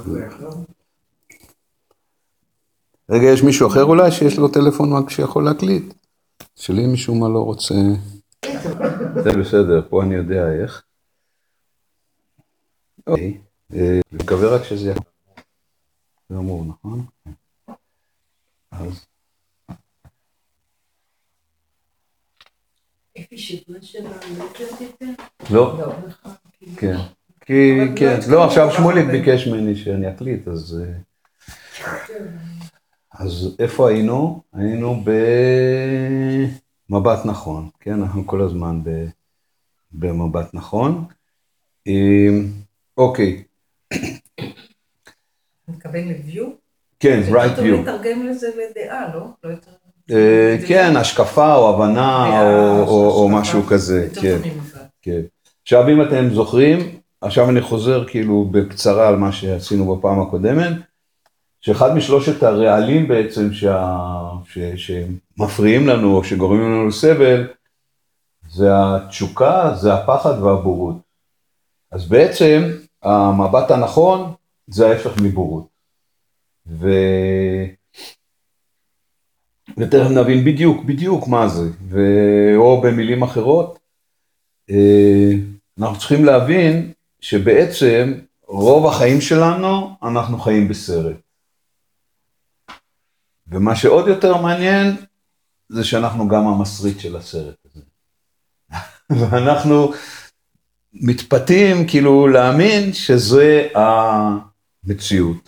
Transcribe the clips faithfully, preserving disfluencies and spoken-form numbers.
רגע, יש מישהו אחר אולי שיש לו טלפון רק שיכול להקליט? שלי משום מה לא רוצה... זה בסדר, פה אני יודע איך. אוקיי, מקווה רק שזה יהיה. זה אמור, נכון? אז... איפה שבוע שלנו לא קלטת? לא. כן. כי, כן. לא, עכשיו שמוליק ביקש ממני שאני אקליט, אז... אז איפה היינו? היינו במבט נכון, כן? אנחנו כל הזמן במבט נכון. אוקיי. מתכוון לביו? כן, right view. אתה מתרגם לזה לדעה, לא? כן, השקפה או הבנה או משהו כזה. כן. עכשיו אם אתם זוכרים, עכשיו אני חוזר כאילו בקצרה על מה שעשינו בפעם הקודמת, שאחד משלושת הרעלים בעצם שמפריעים לנו או שגורמים לנו לסבל, זה התשוקה, זה הפחד והבורות. אז בעצם המבט הנכון זה ההפך מבורות. ו... ותכף נבין בדיוק, בדיוק מה זה, ו... או במילים אחרות, אנחנו צריכים להבין שבעצם רוב החיים שלנו אנחנו חיים בסרט. ומה שעוד יותר מעניין זה שאנחנו גם המסריט של הסרט הזה. ואנחנו מתפתים כאילו להאמין שזה המציאות.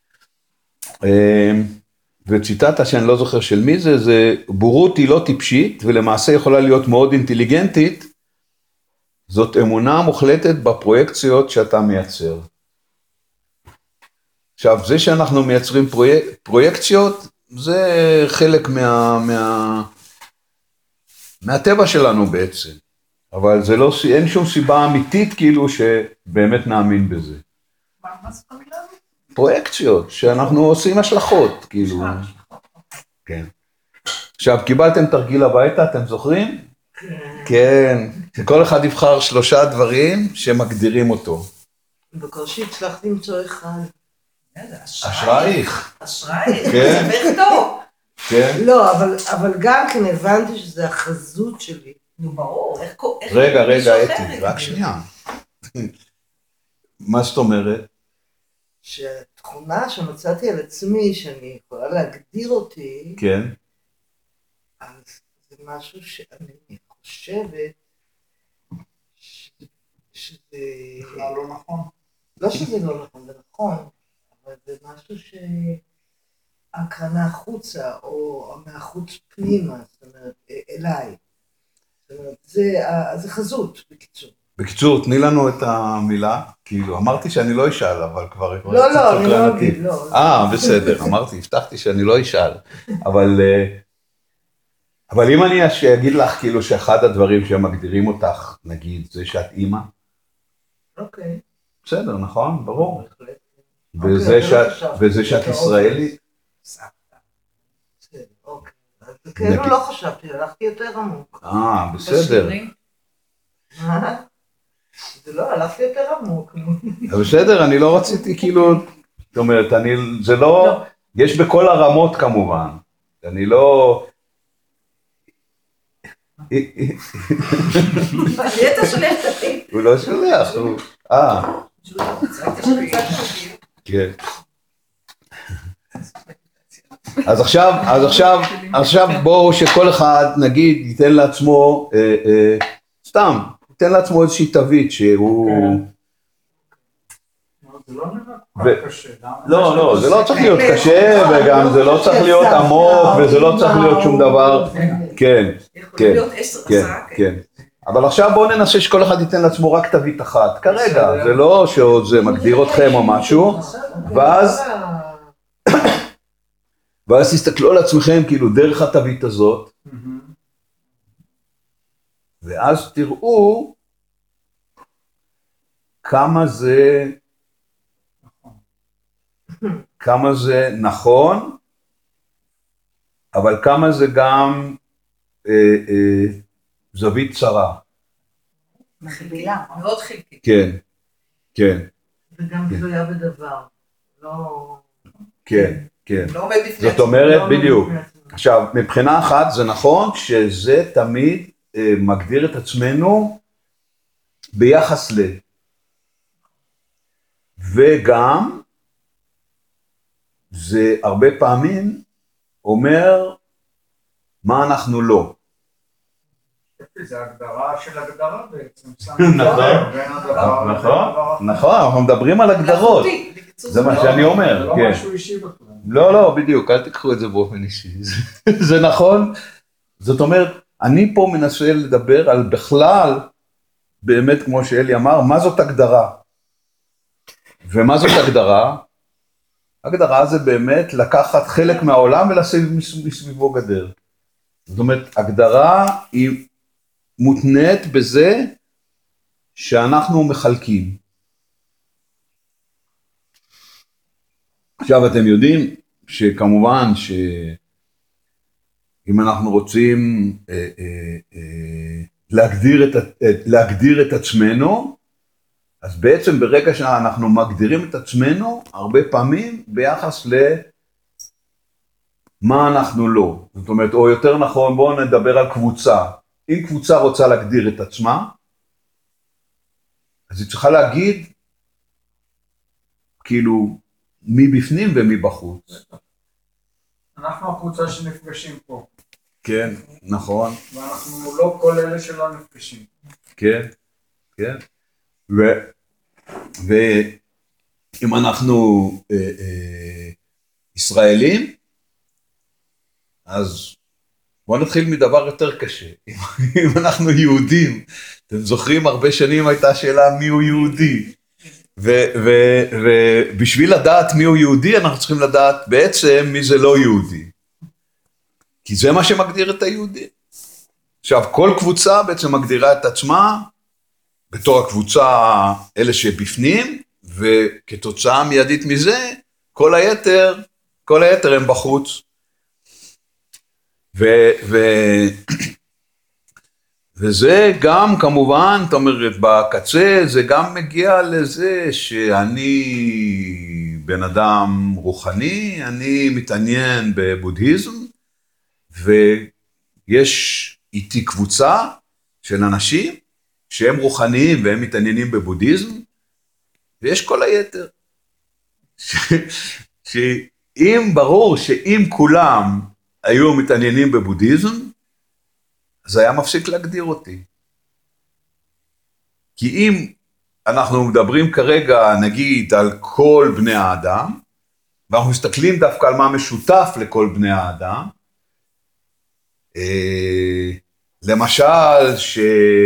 וציטטה שאני לא זוכר של מי זה, זה בורות היא לא טיפשית ולמעשה יכולה להיות מאוד אינטליגנטית, זאת אמונה מוחלטת בפרויקציות שאתה מייצר. עכשיו, זה שאנחנו מייצרים פרויק, פרויקציות, זה חלק מה, מה, מהטבע שלנו בעצם. אבל זה לא, אין שום סיבה אמיתית כאילו שבאמת נאמין בזה. מה, מה זה המילה? פרויקציות, שאנחנו עושים השלכות, כאילו. כן. עכשיו, קיבלתם תרגיל הביתה, אתם זוכרים? כן. כל אחד יבחר שלושה דברים שמגדירים אותו. בקושי הצלחתי למצוא אחד. אשרייך. אשרייך, כן. זה טוב. כן. לא, אבל גם כן הבנתי שזה החזות שלי. נו ברור, איך... רגע, רגע, אתי, רק שנייה. מה זאת אומרת? שהתכונה שמצאתי על עצמי, שאני יכולה להגדיר אותי, כן. אז זה משהו שאני חושבת שזה... בכלל לא נכון. לא שזה לא נכון, זה נכון, אבל זה משהו שהקרנה החוצה, או מהחוץ פנימה, זאת אומרת, אליי. זאת אומרת, זה חזות, בקיצור. בקיצור, תני לנו את המילה, כאילו, אמרתי שאני לא אשאל, אבל כבר... לא, לא, אני לא אגיד, לא. אה, בסדר, אמרתי, הבטחתי שאני לא אשאל, אבל... אבל אם אני אגיד לך, כאילו, שאחד הדברים שמגדירים אותך, נגיד, זה שאת אימא? אוקיי. בסדר, נכון? ברור. וזה שאת ישראלית? סבבה. בסדר, אוקיי. אז כאילו לא חשבתי, הלכתי יותר עמוק. אה, בסדר. מה? זה לא, הלכתי יותר עמוק. בסדר, אני לא רציתי כאילו, זאת אומרת, אני, זה לא, יש בכל הרמות כמובן, אני לא... מי אתה שולח את הטיפ? הוא לא שולח, הוא... אה. כן. אז עכשיו, אז עכשיו, עכשיו בואו שכל אחד נגיד ייתן לעצמו, סתם, ייתן לעצמו איזושהי תווית שהוא... זה לא נראה כל קשה. לא, לא, זה לא צריך להיות קשה, וגם זה לא צריך להיות עמוק, וזה לא צריך להיות שום דבר. כן, כן, כן, כן. אבל עכשיו בואו ננסה שכל אחד ייתן לעצמו רק תווית אחת. כרגע, זה לא שעוד זה מגדיר אתכם או משהו, ואז... ואז תסתכלו על עצמכם כאילו דרך התווית הזאת, ואז תראו כמה זה, כמה זה נכון, אבל כמה זה גם אה, אה, זווית צרה. מקבילה, מאוד חלקית. כן, כן. וגם תלויה בדבר. לא... כן, כן. לא עומד בפני... זאת אומרת, בדיוק. עכשיו, מבחינה אחת זה נכון שזה תמיד אה, מגדיר את עצמנו ביחס ל... וגם זה הרבה פעמים אומר מה אנחנו לא. זה הגדרה של הגדרה בעצם. נכון, נכון, נכון, אנחנו מדברים על הגדרות. זה מה שאני אומר. זה לא משהו אישי בכלל. לא, לא, בדיוק, אל תקחו את זה באופן אישי. זה נכון, זאת אומרת, אני פה מנסה לדבר על בכלל, באמת כמו שאלי אמר, מה זאת הגדרה? ומה זאת הגדרה? הגדרה זה באמת לקחת חלק מהעולם ולשים מסביבו גדר. זאת אומרת, הגדרה היא מותנית בזה שאנחנו מחלקים. עכשיו אתם יודעים שכמובן שאם אנחנו רוצים אה, אה, אה, להגדיר, את, להגדיר את עצמנו, אז בעצם ברגע שאנחנו מגדירים את עצמנו, הרבה פעמים ביחס למה אנחנו לא. זאת אומרת, או יותר נכון, בואו נדבר על קבוצה. אם קבוצה רוצה להגדיר את עצמה, אז היא צריכה להגיד, כאילו, מי בפנים ומי בחוץ. אנחנו הקבוצה שנפגשים פה. כן, נכון. ואנחנו לא כל אלה שלא נפגשים. כן, כן. ו... ואם אנחנו אה, אה, ישראלים, אז בואו נתחיל מדבר יותר קשה. אם, אם אנחנו יהודים, אתם זוכרים, הרבה שנים הייתה שאלה מי הוא יהודי. ובשביל לדעת מי הוא יהודי, אנחנו צריכים לדעת בעצם מי זה לא יהודי. כי זה מה שמגדיר את היהודי. עכשיו, כל קבוצה בעצם מגדירה את עצמה, בתור הקבוצה אלה שבפנים, וכתוצאה מיידית מזה, כל היתר, כל היתר הם בחוץ. ו, ו, וזה גם כמובן, זאת אומרת, בקצה זה גם מגיע לזה שאני בן אדם רוחני, אני מתעניין בבודהיזם, ויש איתי קבוצה של אנשים, שהם רוחניים והם מתעניינים בבודהיזם, ויש כל היתר. שאם ברור שאם כולם היו מתעניינים בבודהיזם, אז היה מפסיק להגדיר אותי. כי אם אנחנו מדברים כרגע, נגיד, על כל בני האדם, ואנחנו מסתכלים דווקא על מה משותף לכל בני האדם, אה, למשל, ש...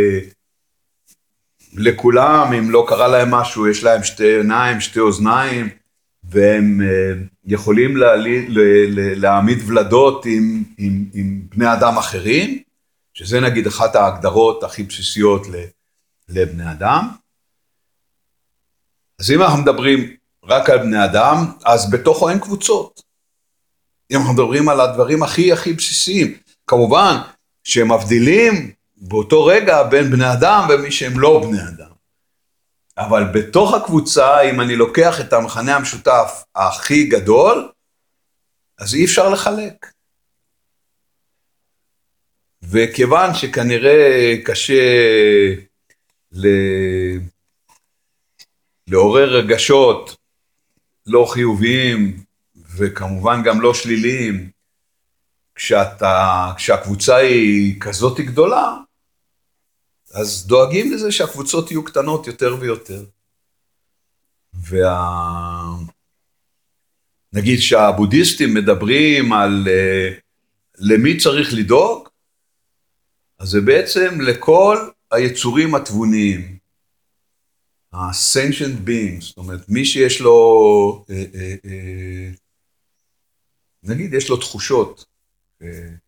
לכולם, אם לא קרה להם משהו, יש להם שתי עיניים, שתי אוזניים, והם יכולים להעמיד, להעמיד ולדות עם, עם, עם בני אדם אחרים, שזה נגיד אחת ההגדרות הכי בסיסיות לבני אדם. אז אם אנחנו מדברים רק על בני אדם, אז בתוכו אין קבוצות. אם אנחנו מדברים על הדברים הכי הכי בסיסיים, כמובן שהם מבדילים, באותו רגע בין בני אדם ומי שהם לא בני אדם. אבל בתוך הקבוצה, אם אני לוקח את המכנה המשותף הכי גדול, אז אי אפשר לחלק. וכיוון שכנראה קשה ל... לעורר רגשות לא חיוביים, וכמובן גם לא שליליים, כשאתה, כשהקבוצה היא כזאת גדולה, אז דואגים לזה שהקבוצות יהיו קטנות יותר ויותר. וה... נגיד שהבודהיסטים מדברים על uh, למי צריך לדאוג, אז זה בעצם לכל היצורים התבוניים, ה-sentient beings, זאת אומרת, מי שיש לו, uh, uh, uh, נגיד יש לו תחושות, uh,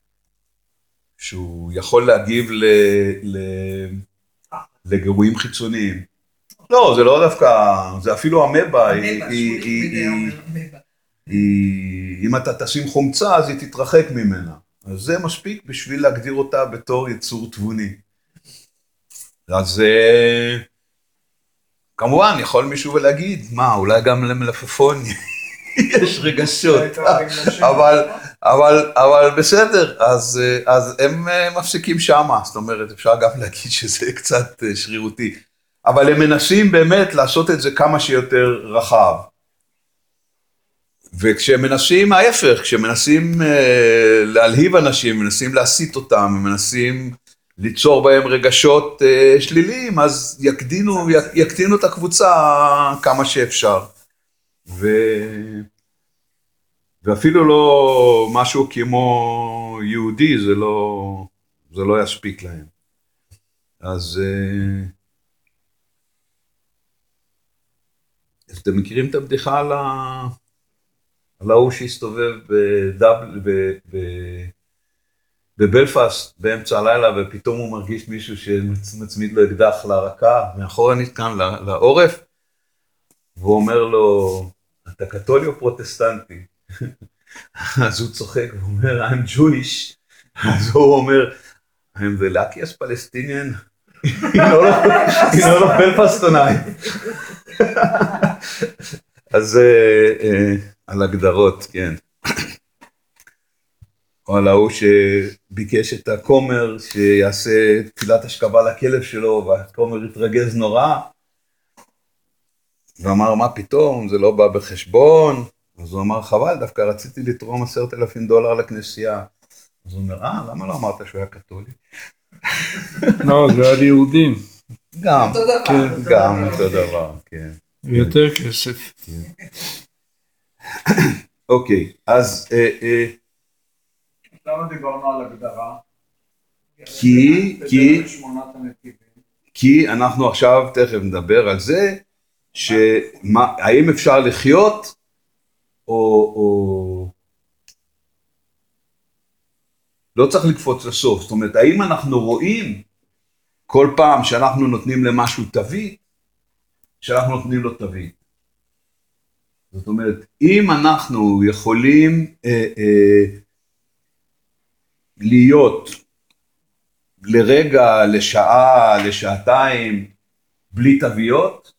שהוא יכול להגיב ל, ל, לגירויים חיצוניים. לא, זה לא דווקא, זה אפילו המבה, היא, היא, היא, היא, אם אתה תשים חומצה, אז היא תתרחק ממנה. אז זה מספיק בשביל להגדיר אותה בתור יצור תבוני. אז כמובן, יכול מישהו להגיד, מה, אולי גם למלפפון יש רגשות, אבל, אבל, אבל בסדר, אז, אז הם מפסיקים שמה, זאת אומרת, אפשר גם להגיד שזה קצת שרירותי, אבל הם מנסים באמת לעשות את זה כמה שיותר רחב, וכשהם מנסים ההפך, כשהם מנסים אה, להלהיב אנשים, מנסים להסיט אותם, מנסים ליצור בהם רגשות אה, שליליים, אז יקדינו, יקטינו את הקבוצה כמה שאפשר. ו... ואפילו לא משהו כמו יהודי, זה לא, זה לא יספיק להם. אז, אז אתם מכירים את הבדיחה על ה... על ההוא שהסתובב בדאבל, ב... ב... בבלפאסט באמצע הלילה, ופתאום הוא מרגיש מישהו שמצמיד לו אקדח לרקה, מאחורנית כאן לעורף, והוא אומר לו, אתה קתולי או פרוטסטנטי? אז הוא צוחק ואומר, I'm Jewish. אז הוא אומר, I'm the luckiest Palestinian in all of Belfast tonight. אז על הגדרות, כן. או על ההוא שביקש את הכומר שיעשה תפילת השכבה לכלב שלו, והכומר התרגז נורא, ואמר, מה פתאום, זה לא בא בחשבון. אז הוא אמר, חבל, דווקא רציתי לתרום עשרת אלפים דולר לכנסייה. אז הוא אומר, אה, למה לא אמרת שהוא היה קתולי? לא, זה על יהודים. גם, גם אותו דבר, כן. יותר כסף. אוקיי, אז... למה דיברנו על הגדרה? כי, כי, כי אנחנו עכשיו תכף נדבר על זה, שהאם אפשר לחיות, או, או... לא צריך לקפוץ לסוף, זאת אומרת, האם אנחנו רואים כל פעם שאנחנו נותנים למשהו תווית, שאנחנו נותנים לו תווית. זאת אומרת, אם אנחנו יכולים אה, אה, להיות לרגע, לשעה, לשעתיים, בלי תוויות,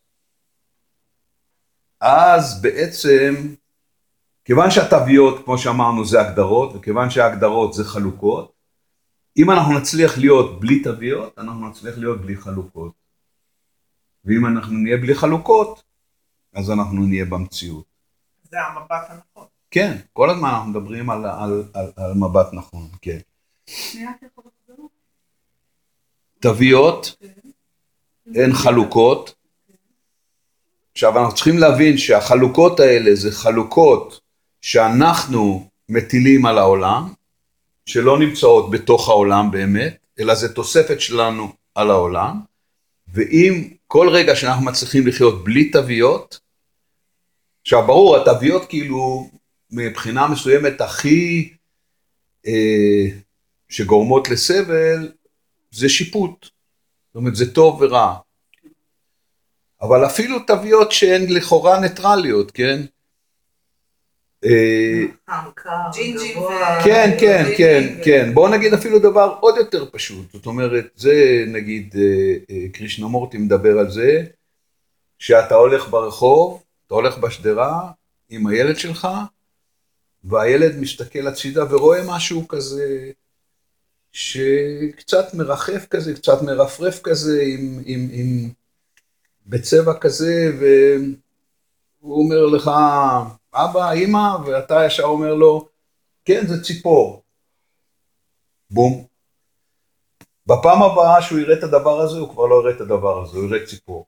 אז בעצם, כיוון שהתוויות, כמו שאמרנו, זה הגדרות, וכיוון שההגדרות זה חלוקות, אם אנחנו נצליח להיות בלי תוויות, אנחנו נצליח להיות בלי חלוקות. ואם אנחנו נהיה בלי חלוקות, אז אנחנו נהיה במציאות. זה המבט הנכון. כן, כל הזמן אנחנו מדברים על, על, על, על מבט נכון, כן. תוויות, הן חלוקות. עכשיו אנחנו צריכים להבין שהחלוקות האלה זה חלוקות שאנחנו מטילים על העולם, שלא נמצאות בתוך העולם באמת, אלא זה תוספת שלנו על העולם, ואם כל רגע שאנחנו מצליחים לחיות בלי תוויות, עכשיו ברור, התוויות כאילו מבחינה מסוימת הכי אה, שגורמות לסבל, זה שיפוט, זאת אומרת זה טוב ורע, אבל אפילו תוויות שהן לכאורה ניטרליות, כן? כן, כן, כן, כן. בואו נגיד אפילו דבר עוד יותר פשוט. זאת אומרת, זה נגיד, קרישנמורטי מדבר על זה, שאתה הולך ברחוב, אתה הולך בשדרה עם הילד שלך, והילד מסתכל הצידה ורואה משהו כזה, שקצת מרחף כזה, קצת מרפרף כזה, עם, עם, עם, בצבע כזה, והוא אומר לך, אבא, אמא, ואתה ישר אומר לו, כן, זה ציפור. בום. בפעם הבאה שהוא יראה את הדבר הזה, הוא כבר לא יראה את הדבר הזה, הוא יראה ציפור.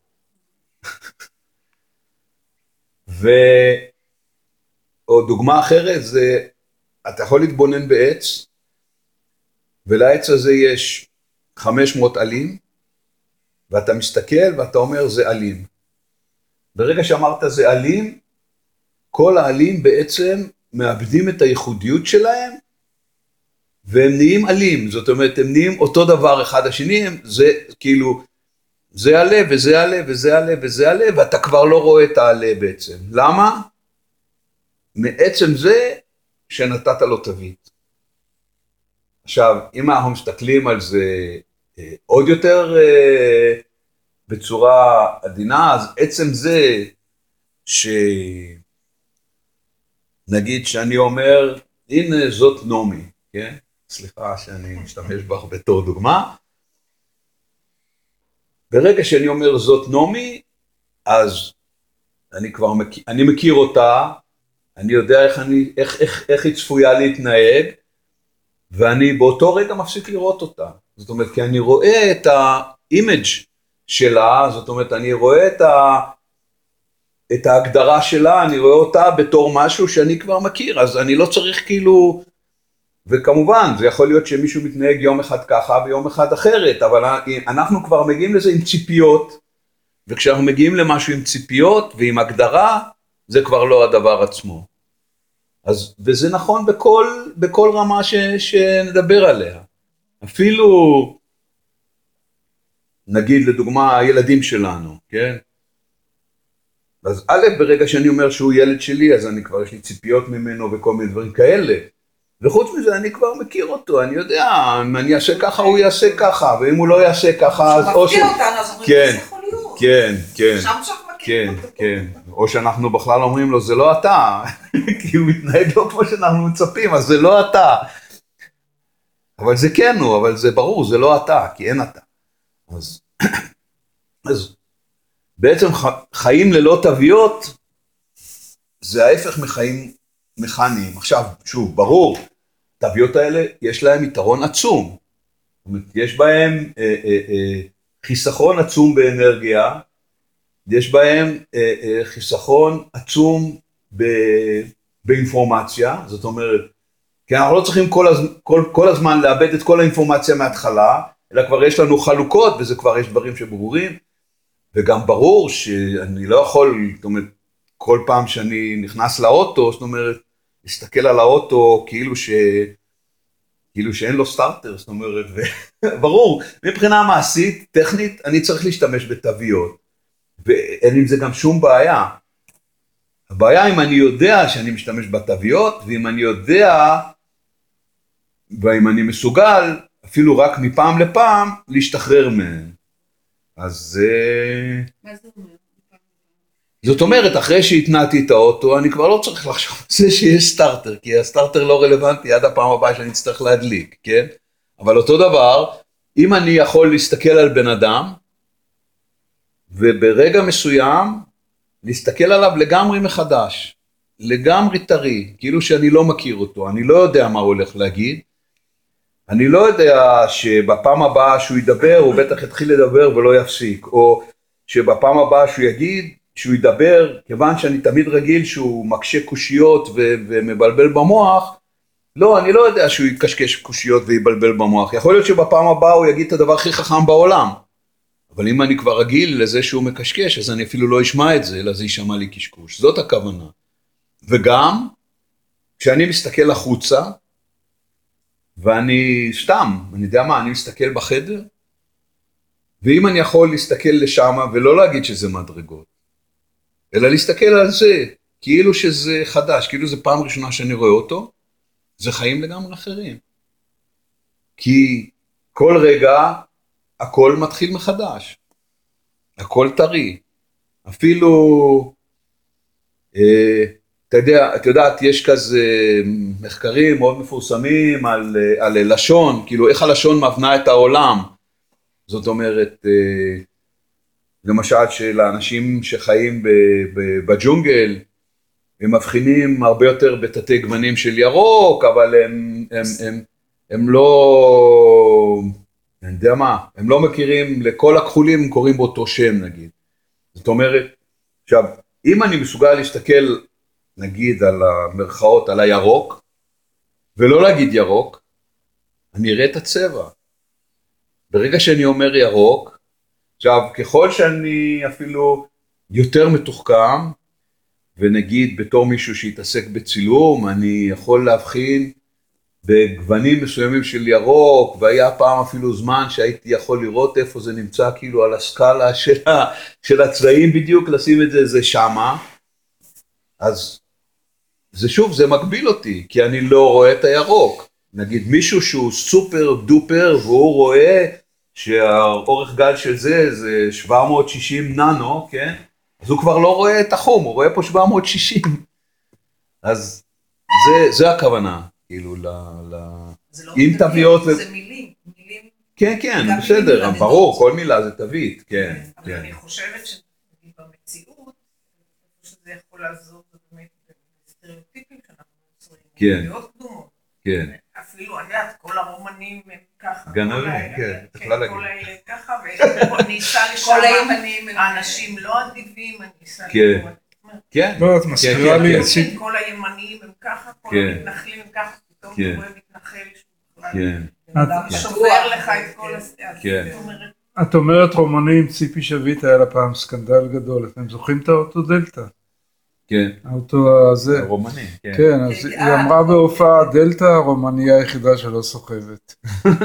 ועוד דוגמה אחרת זה, אתה יכול להתבונן בעץ, ולעץ הזה יש חמש מאות עלים, ואתה מסתכל ואתה אומר זה עלים. ברגע שאמרת זה עלים, כל העלים בעצם מאבדים את הייחודיות שלהם, והם נהיים עלים, זאת אומרת, הם נהיים אותו דבר אחד השני, זה כאילו, זה עלה וזה עלה וזה עלה וזה עלה, ואתה כבר לא רואה את העלה בעצם. למה? מעצם זה שנתת לו תווית. עכשיו, אם אנחנו מסתכלים על זה עוד יותר בצורה עדינה, אז עצם זה ש... נגיד שאני אומר, הנה זאת נומי, כן? סליחה שאני משתמש בך בתור דוגמה. ברגע שאני אומר זאת נומי, אז אני כבר מכיר, אני מכיר אותה, אני יודע איך, אני, איך, איך, איך היא צפויה להתנהג, ואני באותו רגע מפסיק לראות אותה. זאת אומרת, כי אני רואה את האימג' שלה, זאת אומרת, אני רואה את, ה, את ההגדרה שלה, אני רואה אותה בתור משהו שאני כבר מכיר, אז אני לא צריך כאילו, וכמובן, זה יכול להיות שמישהו מתנהג יום אחד ככה ויום אחד אחרת, אבל אנחנו כבר מגיעים לזה עם ציפיות, וכשאנחנו מגיעים למשהו עם ציפיות ועם הגדרה, זה כבר לא הדבר עצמו. אז, וזה נכון בכל, בכל רמה ש, שנדבר עליה. אפילו, נגיד לדוגמה, הילדים שלנו, כן? אז א', ברגע שאני אומר שהוא ילד שלי, אז אני כבר יש לי ציפיות ממנו וכל מיני דברים כאלה. וחוץ מזה אני כבר מכיר אותו, אני יודע, אם אני אעשה ככה הוא יעשה ככה, ואם הוא לא יעשה ככה אז או ש... שמפתיע אותנו, אז אומרים, כן, זה יכול להיות. כן, כן, שם שאנחנו מכירים כן, אותו. כן, או שאנחנו בכלל אומרים לו זה לא אתה, כי הוא מתנהג לא כמו שאנחנו מצפים, אז זה לא אתה. אבל זה כן הוא, אבל זה ברור, זה לא אתה, כי אין אתה. אז, אז בעצם חיים ללא תוויות, זה ההפך מחיים מכניים. עכשיו, שוב, ברור, התוויות האלה יש להם יתרון עצום. זאת אומרת, יש בהם אה, אה, אה, חיסכון עצום באנרגיה, יש בהם אה, אה, חיסכון עצום ב, באינפורמציה, זאת אומרת, כי אנחנו לא צריכים כל, הז, כל, כל הזמן לאבד את כל האינפורמציה מההתחלה, אלא כבר יש לנו חלוקות, וזה כבר יש דברים שברורים, וגם ברור שאני לא יכול, זאת אומרת, כל פעם שאני נכנס לאוטו, זאת אומרת, להסתכל על האוטו כאילו ש... כאילו שאין לו סטארטר, זאת אומרת, ברור, מבחינה מעשית, טכנית, אני צריך להשתמש בתוויות, ואין עם זה גם שום בעיה. הבעיה אם אני יודע שאני משתמש בתוויות, ואם אני יודע, ואם אני מסוגל, אפילו רק מפעם לפעם, להשתחרר מהן. אז זה... מה זה אומר? זאת אומרת, אחרי שהתנעתי את האוטו, אני כבר לא צריך לחשוב על זה שיש סטארטר, כי הסטארטר לא רלוונטי עד הפעם הבאה שאני אצטרך להדליק, כן? אבל אותו דבר, אם אני יכול להסתכל על בן אדם, וברגע מסוים, להסתכל עליו לגמרי מחדש, לגמרי טרי, כאילו שאני לא מכיר אותו, אני לא יודע מה הוא הולך להגיד, אני לא יודע שבפעם הבאה שהוא ידבר, הוא בטח יתחיל לדבר ולא יפסיק, או שבפעם הבאה שהוא יגיד, שהוא ידבר, כיוון שאני תמיד רגיל שהוא מקשה קושיות ו- ומבלבל במוח, לא, אני לא יודע שהוא יקשקש קושיות ויבלבל במוח, יכול להיות שבפעם הבאה הוא יגיד את הדבר הכי חכם בעולם, אבל אם אני כבר רגיל לזה שהוא מקשקש, אז אני אפילו לא אשמע את זה, אלא זה יישמע לי קשקוש, זאת הכוונה. וגם, כשאני מסתכל החוצה, ואני סתם, אני יודע מה, אני מסתכל בחדר, ואם אני יכול להסתכל לשם ולא להגיד שזה מדרגות, אלא להסתכל על זה, כאילו שזה חדש, כאילו זה פעם ראשונה שאני רואה אותו, זה חיים לגמרי אחרים. כי כל רגע, הכל מתחיל מחדש. הכל טרי. אפילו, אה, אתה יודע, את יודעת, יש כזה מחקרים מאוד מפורסמים על, על לשון, כאילו איך הלשון מבנה את העולם. זאת אומרת, אה, למשל של האנשים שחיים בג'ונגל, הם מבחינים הרבה יותר בתתי גוונים של ירוק, אבל הם, הם, הם, הם לא, אני יודע מה, הם לא מכירים, לכל הכחולים הם קוראים באותו שם נגיד. זאת אומרת, עכשיו, אם אני מסוגל להסתכל, נגיד על המרכאות, על הירוק, ולא להגיד ירוק, אני אראה את הצבע. ברגע שאני אומר ירוק, עכשיו, ככל שאני אפילו יותר מתוחכם, ונגיד בתור מישהו שהתעסק בצילום, אני יכול להבחין בגוונים מסוימים של ירוק, והיה פעם אפילו זמן שהייתי יכול לראות איפה זה נמצא כאילו על הסקאלה של, של הצבעים בדיוק, לשים את זה, זה שמה. אז זה שוב, זה מגביל אותי, כי אני לא רואה את הירוק. נגיד מישהו שהוא סופר דופר, והוא רואה שהאורך גל של זה, זה שבע מאות ושישים ננו, כן? אז הוא כבר לא רואה את החום, הוא רואה פה שבע מאות ושישים. אז זה, זה הכוונה, כאילו, ל... ל... זה לא אם תווית, תוויות ו- זה מילים, מילים. כן, כן, גם בסדר, מילים מלמדות. ברור, כל מילה זה תווית, כן, אבל כן. אני חושבת שבמציאות, שזה יכול לעזור, זה באמת סטריאוטיפים שאנחנו יוצרים, כן. דעות קדומות. כן. אפילו, אני יודעת, כל הרומנים הם ככה. גנבים, כל האלה, כן, כן, יכולה להגיד. כל האלה ככה, וניסה לשם, כל הימנים הם- האנשים לא אדיבים, אני ניסה כן. לקרוא. כן. לא, את כן, מזכירה כן, לי כן. את ציפי. כל הימנים הם ככה, כל כן. המתנחלים הם ככה, פתאום כן. אתה רואה מתנחל שהוא בכלל כן. אדם שובר לך את כל הסטייה. כן. זאת אומרת, את אומרת רומני עם ציפי שביט, היה לה פעם סקנדל גדול. אתם זוכרים את האוטו דלתא? כן. האוטו הזה. רומני, כן. כן, אז היא אמרה בהופעה, דלתא הרומניה היחידה שלא סוחבת.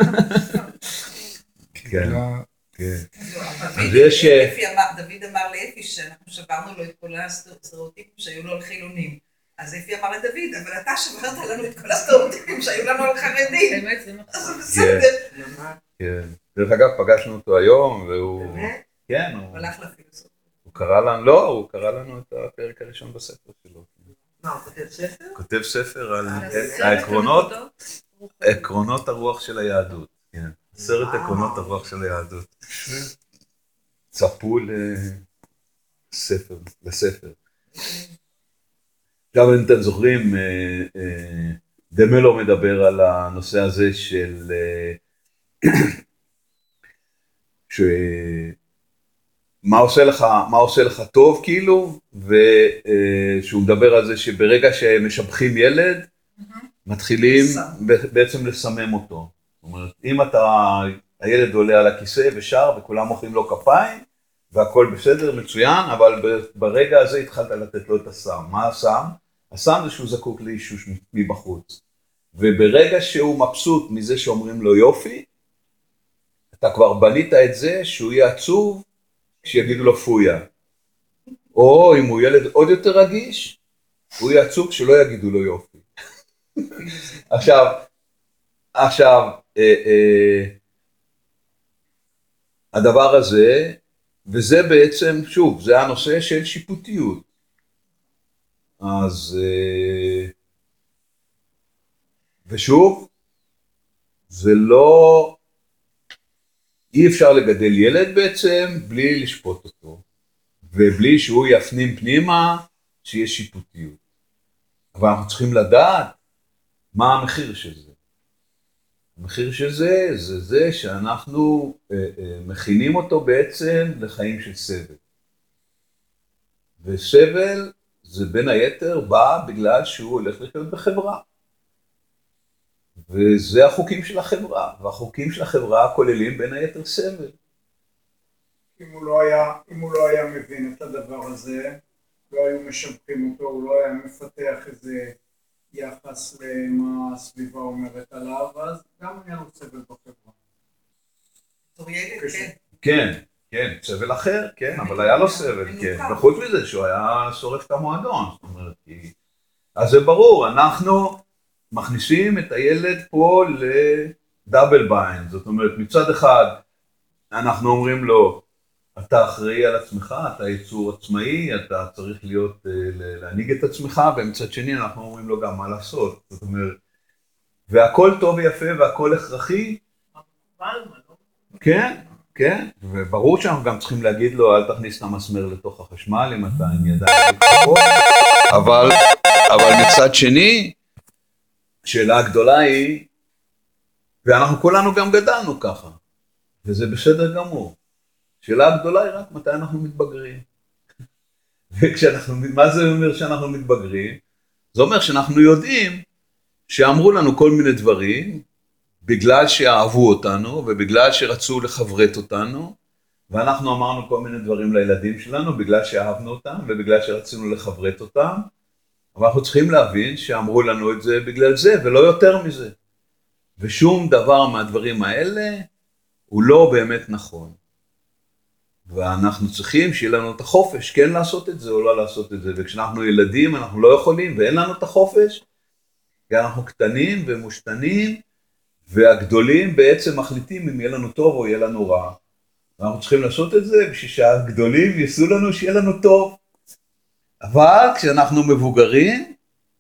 כן. כן. דוד יש- אפי אמר- דוד אמר לאפי שאנחנו שברנו לו את כל הסטריאוטיפים שהיו לו על חילונים. אז אפי אמר לדוד, אבל אתה שברת לנו את כל הסטריאוטיפים שהיו לנו על חרדים. באמת, זה נכון. אז זה בסדר. כן. דרך אגב, פגשנו אותו היום, והוא... באמת? כן, הוא... הוא הלך לפילוסופיה. הוא קרא לנו, לא, הוא קרא לנו את הפרק הראשון בספר שלו. מה, הוא כותב ספר? כותב ספר על הסרט העקרונות, הנקודות. עקרונות הרוח של היהדות. כן. סרט עקרונות הרוח של היהדות. צפו לספר, לספר. עכשיו אם אתם זוכרים, אה, אה, דמלו מדבר על הנושא הזה של... אה, ש... מה עושה לך, מה עושה לך טוב כאילו, ושהוא מדבר על זה שברגע שמשבחים ילד, מתחילים בעצם לסמם אותו. זאת אומרת, אם אתה, הילד עולה על הכיסא ושר וכולם מוחאים לו כפיים, והכל בסדר, מצוין, אבל ברגע הזה התחלת לתת לו את הסם. מה הסם? הסם זה שהוא זקוק לאישוש מבחוץ. וברגע שהוא מבסוט מזה שאומרים לו יופי, אתה כבר בנית את זה שהוא יהיה עצוב, כשיגידו לו פויה. או אם הוא ילד עוד יותר רגיש, הוא יהיה עצוב כשלא יגידו לו יופי. עכשיו, עכשיו, אה, אה, הדבר הזה, וזה בעצם, שוב, זה הנושא של שיפוטיות. אז, אה, ושוב, זה לא, אי אפשר לגדל ילד בעצם בלי לשפוט אותו, ובלי שהוא יפנים פנימה שיש שיפוטיות. אבל אנחנו צריכים לדעת מה המחיר של זה. המחיר של זה, זה זה שאנחנו אה, אה, מכינים אותו בעצם לחיים של סבל. וסבל זה בין היתר בא בגלל שהוא הולך לחיות בחברה. וזה החוקים של החברה, והחוקים של החברה כוללים בין היתר סבל. אם הוא לא היה, אם הוא לא היה מבין את הדבר הזה, לא היו משבחים אותו, הוא לא היה מפתח איזה יחס למה הסביבה אומרת עליו, אז גם היה לו סבל בחברה. בתור ילד, כן. כן, כן, סבל אחר, כן, אבל היה לו סבל, כן. וחוץ מזה שהוא היה שורף את המועדון, זאת אומרת, כי... אז זה ברור, אנחנו מכניסים את הילד פה לדאבל ביין, זאת אומרת, מצד אחד, אנחנו אומרים לו, אתה אחראי על עצמך, אתה יצור עצמאי, אתה צריך להיות, להנהיג את עצמך, ומצד שני אנחנו אומרים לו גם מה לעשות, זאת אומרת, והכל טוב ויפה והכל הכרחי, כן, כן, וברור שאנחנו גם צריכים להגיד לו, אל תכניס את המסמר לתוך החשמל, אם אתה עם ידיים לתוכו, אבל, אבל מצד שני, השאלה הגדולה היא, ואנחנו כולנו גם גדלנו ככה, וזה בסדר גמור. השאלה הגדולה היא רק מתי אנחנו מתבגרים. וכשאנחנו, מה זה אומר שאנחנו מתבגרים? זה אומר שאנחנו יודעים שאמרו לנו כל מיני דברים, בגלל שאהבו אותנו, ובגלל שרצו לחברת אותנו, ואנחנו אמרנו כל מיני דברים לילדים שלנו, בגלל שאהבנו אותם, ובגלל שרצינו לחברת אותם, אבל אנחנו צריכים להבין שאמרו לנו את זה בגלל זה, ולא יותר מזה. ושום דבר מהדברים האלה, הוא לא באמת נכון. ואנחנו צריכים שיהיה לנו את החופש, כן לעשות את זה או לא לעשות את זה, וכשאנחנו ילדים אנחנו לא יכולים, ואין לנו את החופש, כי אנחנו קטנים ומושתנים, והגדולים בעצם מחליטים אם יהיה לנו טוב או יהיה לנו רע. ואנחנו צריכים לעשות את זה בשביל שהגדולים יעשו לנו שיהיה לנו טוב. אבל כשאנחנו מבוגרים,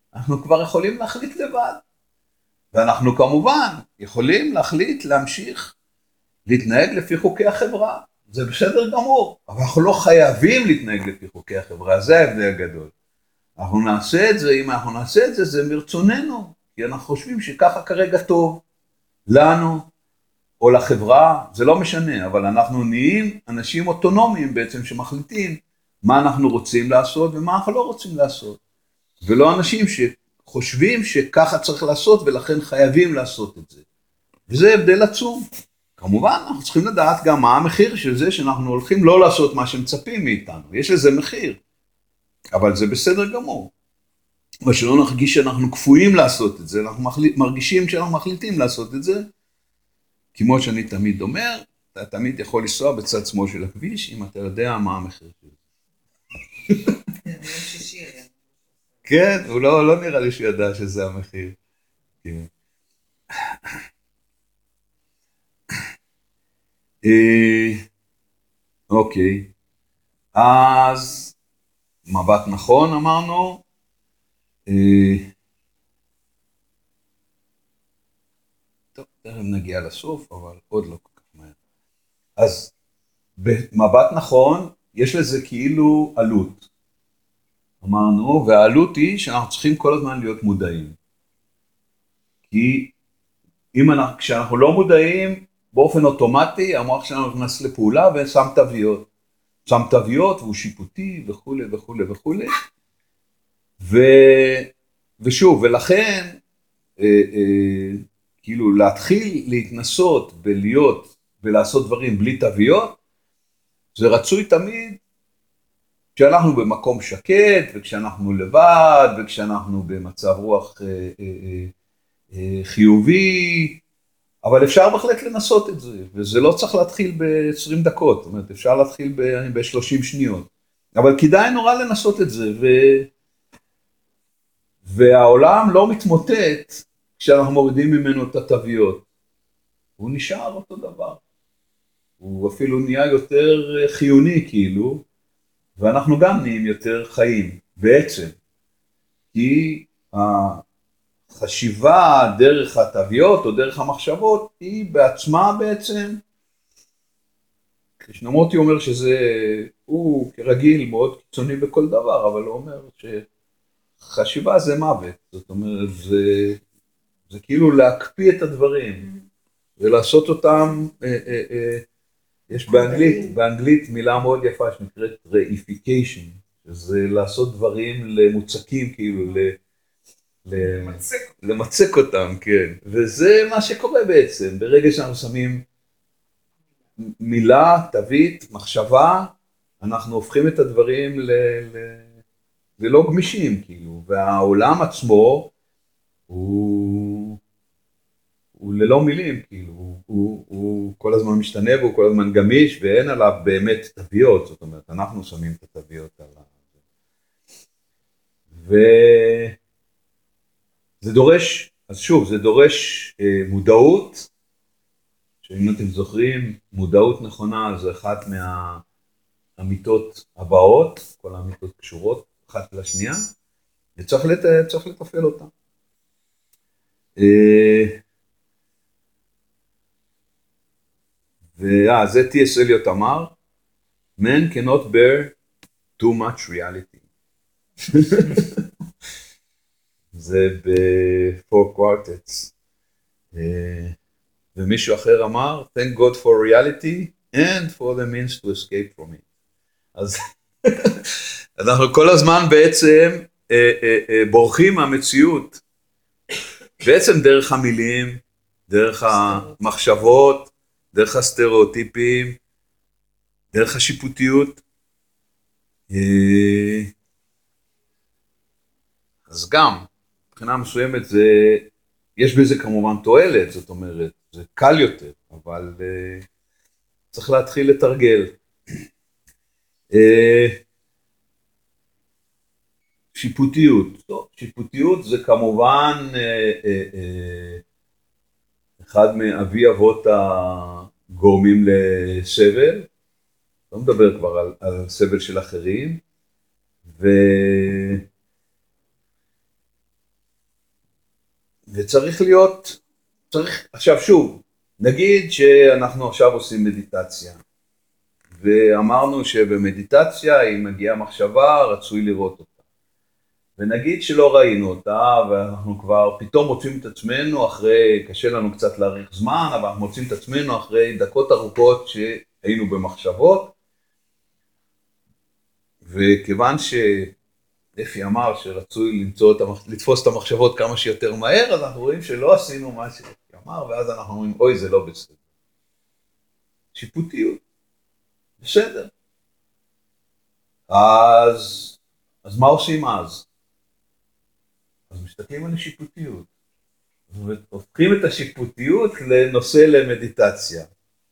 אנחנו כבר יכולים להחליט לבד. ואנחנו כמובן יכולים להחליט להמשיך להתנהג לפי חוקי החברה. זה בסדר גמור, אבל אנחנו לא חייבים להתנהג לפי חוקי החברה, זה ההבדל הגדול. אנחנו נעשה את זה, אם אנחנו נעשה את זה, זה מרצוננו, כי אנחנו חושבים שככה כרגע טוב, לנו או לחברה, זה לא משנה, אבל אנחנו נהיים אנשים אוטונומיים בעצם שמחליטים מה אנחנו רוצים לעשות ומה אנחנו לא רוצים לעשות. ולא אנשים שחושבים שככה צריך לעשות ולכן חייבים לעשות את זה. וזה הבדל עצום. כמובן, אנחנו צריכים לדעת גם מה המחיר של זה שאנחנו הולכים לא לעשות מה שמצפים מאיתנו. יש לזה מחיר, אבל זה בסדר גמור. ושלא נרגיש שאנחנו כפויים לעשות את זה, אנחנו מחליט, מרגישים שאנחנו מחליטים לעשות את זה, כמו שאני תמיד אומר, אתה תמיד יכול לנסוע בצד שמאל של הכביש, אם אתה יודע מה המחיר של זה. כן, הוא לא, לא נראה לי שידע שזה המחיר. כן. אוקיי, אז מבט נכון אמרנו, טוב, תכף נגיע לסוף, אבל עוד לא כל כך מהר. אז במבט נכון, יש לזה כאילו עלות, אמרנו, והעלות היא שאנחנו צריכים כל הזמן להיות מודעים. כי אם אנחנו, כשאנחנו לא מודעים, באופן אוטומטי, המוח שלנו נכנס לפעולה ושם תוויות. שם תוויות והוא שיפוטי וכו' וכו' וכו'. ו... ושוב, ולכן, אה, אה, כאילו להתחיל להתנסות בלהיות, ולעשות דברים בלי תוויות, זה רצוי תמיד, כשאנחנו במקום שקט, וכשאנחנו לבד, וכשאנחנו במצב רוח אה, אה, אה, אה, חיובי, אבל אפשר בהחלט לנסות את זה, וזה לא צריך להתחיל ב-עשרים דקות, זאת אומרת, אפשר להתחיל ב-שלושים שניות, אבל כדאי נורא לנסות את זה, ו... והעולם לא מתמוטט כשאנחנו מורידים ממנו את התוויות, הוא נשאר אותו דבר, הוא אפילו נהיה יותר חיוני כאילו, ואנחנו גם נהיים יותר חיים, בעצם, כי החשיבה דרך התוויות או דרך המחשבות היא בעצמה בעצם, krishnamurti אומר שזה, הוא כרגיל מאוד קיצוני בכל דבר, אבל הוא אומר שחשיבה זה מוות, זאת אומרת, זה, זה כאילו להקפיא את הדברים, ולעשות אותם, אה, אה, אה, יש באנגלית, באנגלית מילה מאוד יפה שנקראת reification, שזה לעשות דברים למוצקים, כאילו, ל... למצק. למצק אותם, כן. וזה מה שקורה בעצם, ברגע שאנחנו שמים מילה, תווית, מחשבה, אנחנו הופכים את הדברים ל... ל... ללא גמישים, כאילו, והעולם עצמו הוא... הוא ללא מילים, כאילו, הוא, הוא, הוא כל הזמן משתנה והוא כל הזמן גמיש, ואין עליו באמת תוויות, זאת אומרת, אנחנו שמים את התוויות עליו. וזה דורש, אז שוב, זה דורש אה, מודעות, שאם אתם זוכרים, מודעות נכונה, זה אחת מהאמיתות הבאות, כל האמיתות קשורות, אחת לשנייה, וצריך לת, צריך לתפעל אותה. אה, וזה טי אס אליוט אמר, man cannot bear too much reality. זה ב-four quartets. ומישהו אחר אמר, thank God for reality and for the means to escape from it. אז אנחנו כל הזמן בעצם בורחים מהמציאות, בעצם דרך המילים, דרך המחשבות, דרך הסטריאוטיפים, דרך השיפוטיות. אז גם, מבחינה מסוימת, זה, יש בזה כמובן תועלת, זאת אומרת, זה קל יותר, אבל uh, צריך להתחיל לתרגל. Uh, שיפוטיות, טוב, שיפוטיות זה כמובן uh, uh, uh, אחד מאבי אבות הגורמים לסבל, לא מדבר כבר על, על סבל של אחרים, ו... וצריך להיות, צריך, עכשיו שוב, נגיד שאנחנו עכשיו עושים מדיטציה, ואמרנו שבמדיטציה אם מגיעה מחשבה רצוי לראות אותה. ונגיד שלא ראינו אותה, ואנחנו כבר פתאום מוצאים את עצמנו אחרי, קשה לנו קצת להאריך זמן, אבל אנחנו מוצאים את עצמנו אחרי דקות ארוכות שהיינו במחשבות, וכיוון שאפי אמר שרצוי למצוא את המח... לתפוס את המחשבות כמה שיותר מהר, אז אנחנו רואים שלא עשינו מה שאפי אמר, ואז אנחנו אומרים, אוי זה לא בסדר. שיפוטיות. בסדר. אז, אז מה עושים אז? אז מסתכלים על השיפוטיות. והופכים את השיפוטיות לנושא למדיטציה.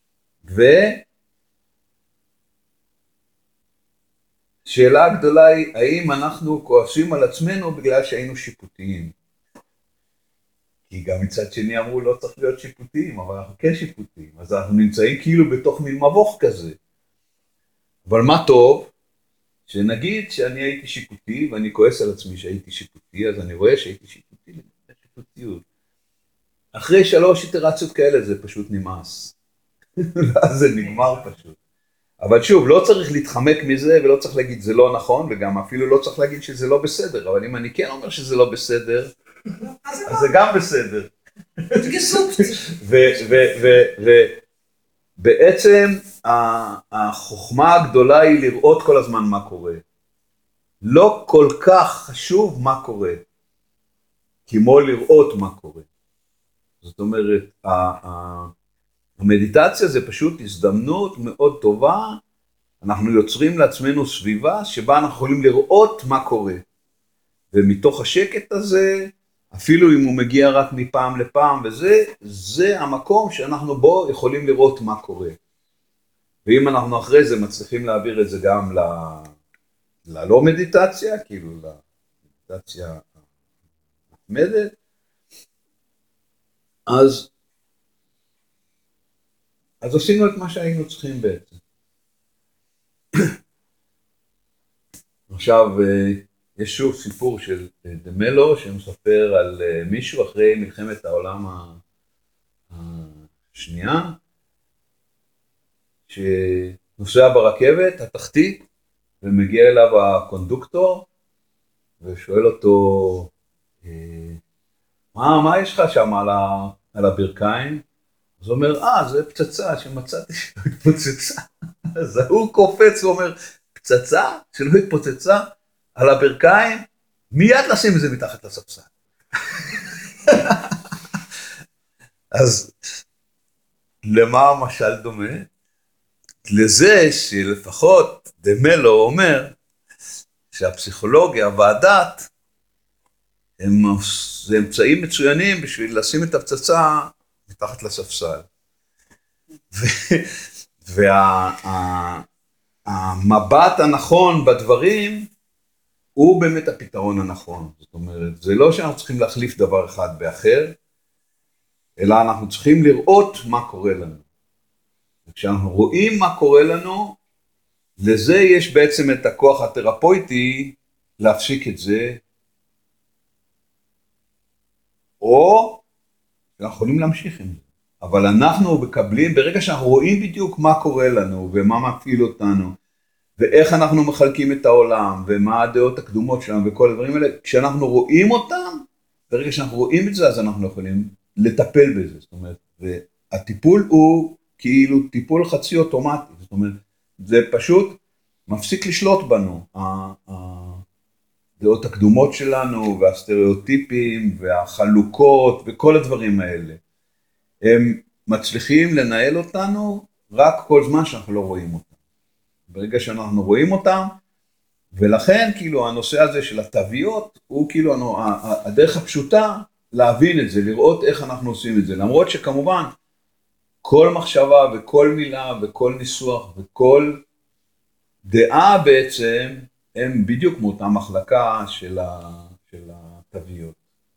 ושאלה הגדולה היא, האם אנחנו כועסים על עצמנו בגלל שהיינו שיפוטיים? כי גם מצד שני אמרו לא צריך להיות שיפוטיים, אבל אנחנו כן שיפוטיים. אז אנחנו נמצאים כאילו בתוך מין מבוך כזה. אבל מה טוב? שנגיד שאני הייתי שיפוטי, ואני כועס על עצמי שהייתי שיפוטי, אז אני רואה שהייתי שיפוטי, שיפוטיות. אחרי שלוש איטרציות כאלה זה פשוט נמאס. אז זה נגמר פשוט. אבל שוב, לא צריך להתחמק מזה, ולא צריך להגיד זה לא נכון, וגם אפילו לא צריך להגיד שזה לא בסדר, אבל אם אני כן אומר שזה לא בסדר, אז זה גם בסדר. ובעצם החוכמה הגדולה היא לראות כל הזמן מה קורה. לא כל כך חשוב מה קורה, כמו לראות מה קורה. זאת אומרת, המדיטציה זה פשוט הזדמנות מאוד טובה, אנחנו יוצרים לעצמנו סביבה שבה אנחנו יכולים לראות מה קורה. ומתוך השקט הזה, אפילו אם הוא מגיע רק מפעם לפעם וזה, זה המקום שאנחנו בו יכולים לראות מה קורה. ואם אנחנו אחרי זה מצליחים להעביר את זה גם ל... ללא מדיטציה, כאילו למדיטציה המתמדת, אז, אז עשינו את מה שהיינו צריכים בעצם. עכשיו, יש שוב סיפור של דמלו שמספר על מישהו אחרי מלחמת העולם השנייה, שנוסע ברכבת התחתית, ומגיע אליו הקונדוקטור, ושואל אותו, מה, מה יש לך שם על, ה, על הברכיים? אז הוא אומר, אה, זה פצצה שמצאתי שלא התפוצצה. אז הוא קופץ ואומר, פצצה שלא התפוצצה על הברכיים, מיד לשים את זה מתחת לספסל. אז למה המשל דומה? לזה שלפחות דמלו אומר שהפסיכולוגיה והדת הם, זה אמצעים מצוינים בשביל לשים את הפצצה מתחת לספסל. והמבט הנכון בדברים הוא באמת הפתרון הנכון. זאת אומרת, זה לא שאנחנו צריכים להחליף דבר אחד באחר, אלא אנחנו צריכים לראות מה קורה לנו. וכשאנחנו רואים מה קורה לנו, לזה יש בעצם את הכוח התרפויטי להפסיק את זה, או אנחנו יכולים להמשיך עם זה. אבל אנחנו מקבלים, ברגע שאנחנו רואים בדיוק מה קורה לנו, ומה מפעיל אותנו, ואיך אנחנו מחלקים את העולם, ומה הדעות הקדומות שלנו, וכל הדברים האלה, כשאנחנו רואים אותם, ברגע שאנחנו רואים את זה, אז אנחנו יכולים לטפל בזה. זאת אומרת, והטיפול הוא כאילו טיפול חצי אוטומטי. זאת אומרת, זה פשוט מפסיק לשלוט בנו. הדעות הקדומות שלנו, והסטריאוטיפים, והחלוקות, וכל הדברים האלה. הם מצליחים לנהל אותנו רק כל זמן שאנחנו לא רואים אותם. ברגע שאנחנו רואים אותם, ולכן כאילו הנושא הזה של התוויות, הוא כאילו הדרך הפשוטה להבין את זה, לראות איך אנחנו עושים את זה. למרות שכמובן, כל מחשבה וכל מילה וכל ניסוח וכל דעה בעצם, הם בדיוק מאותה מחלקה של התוויות.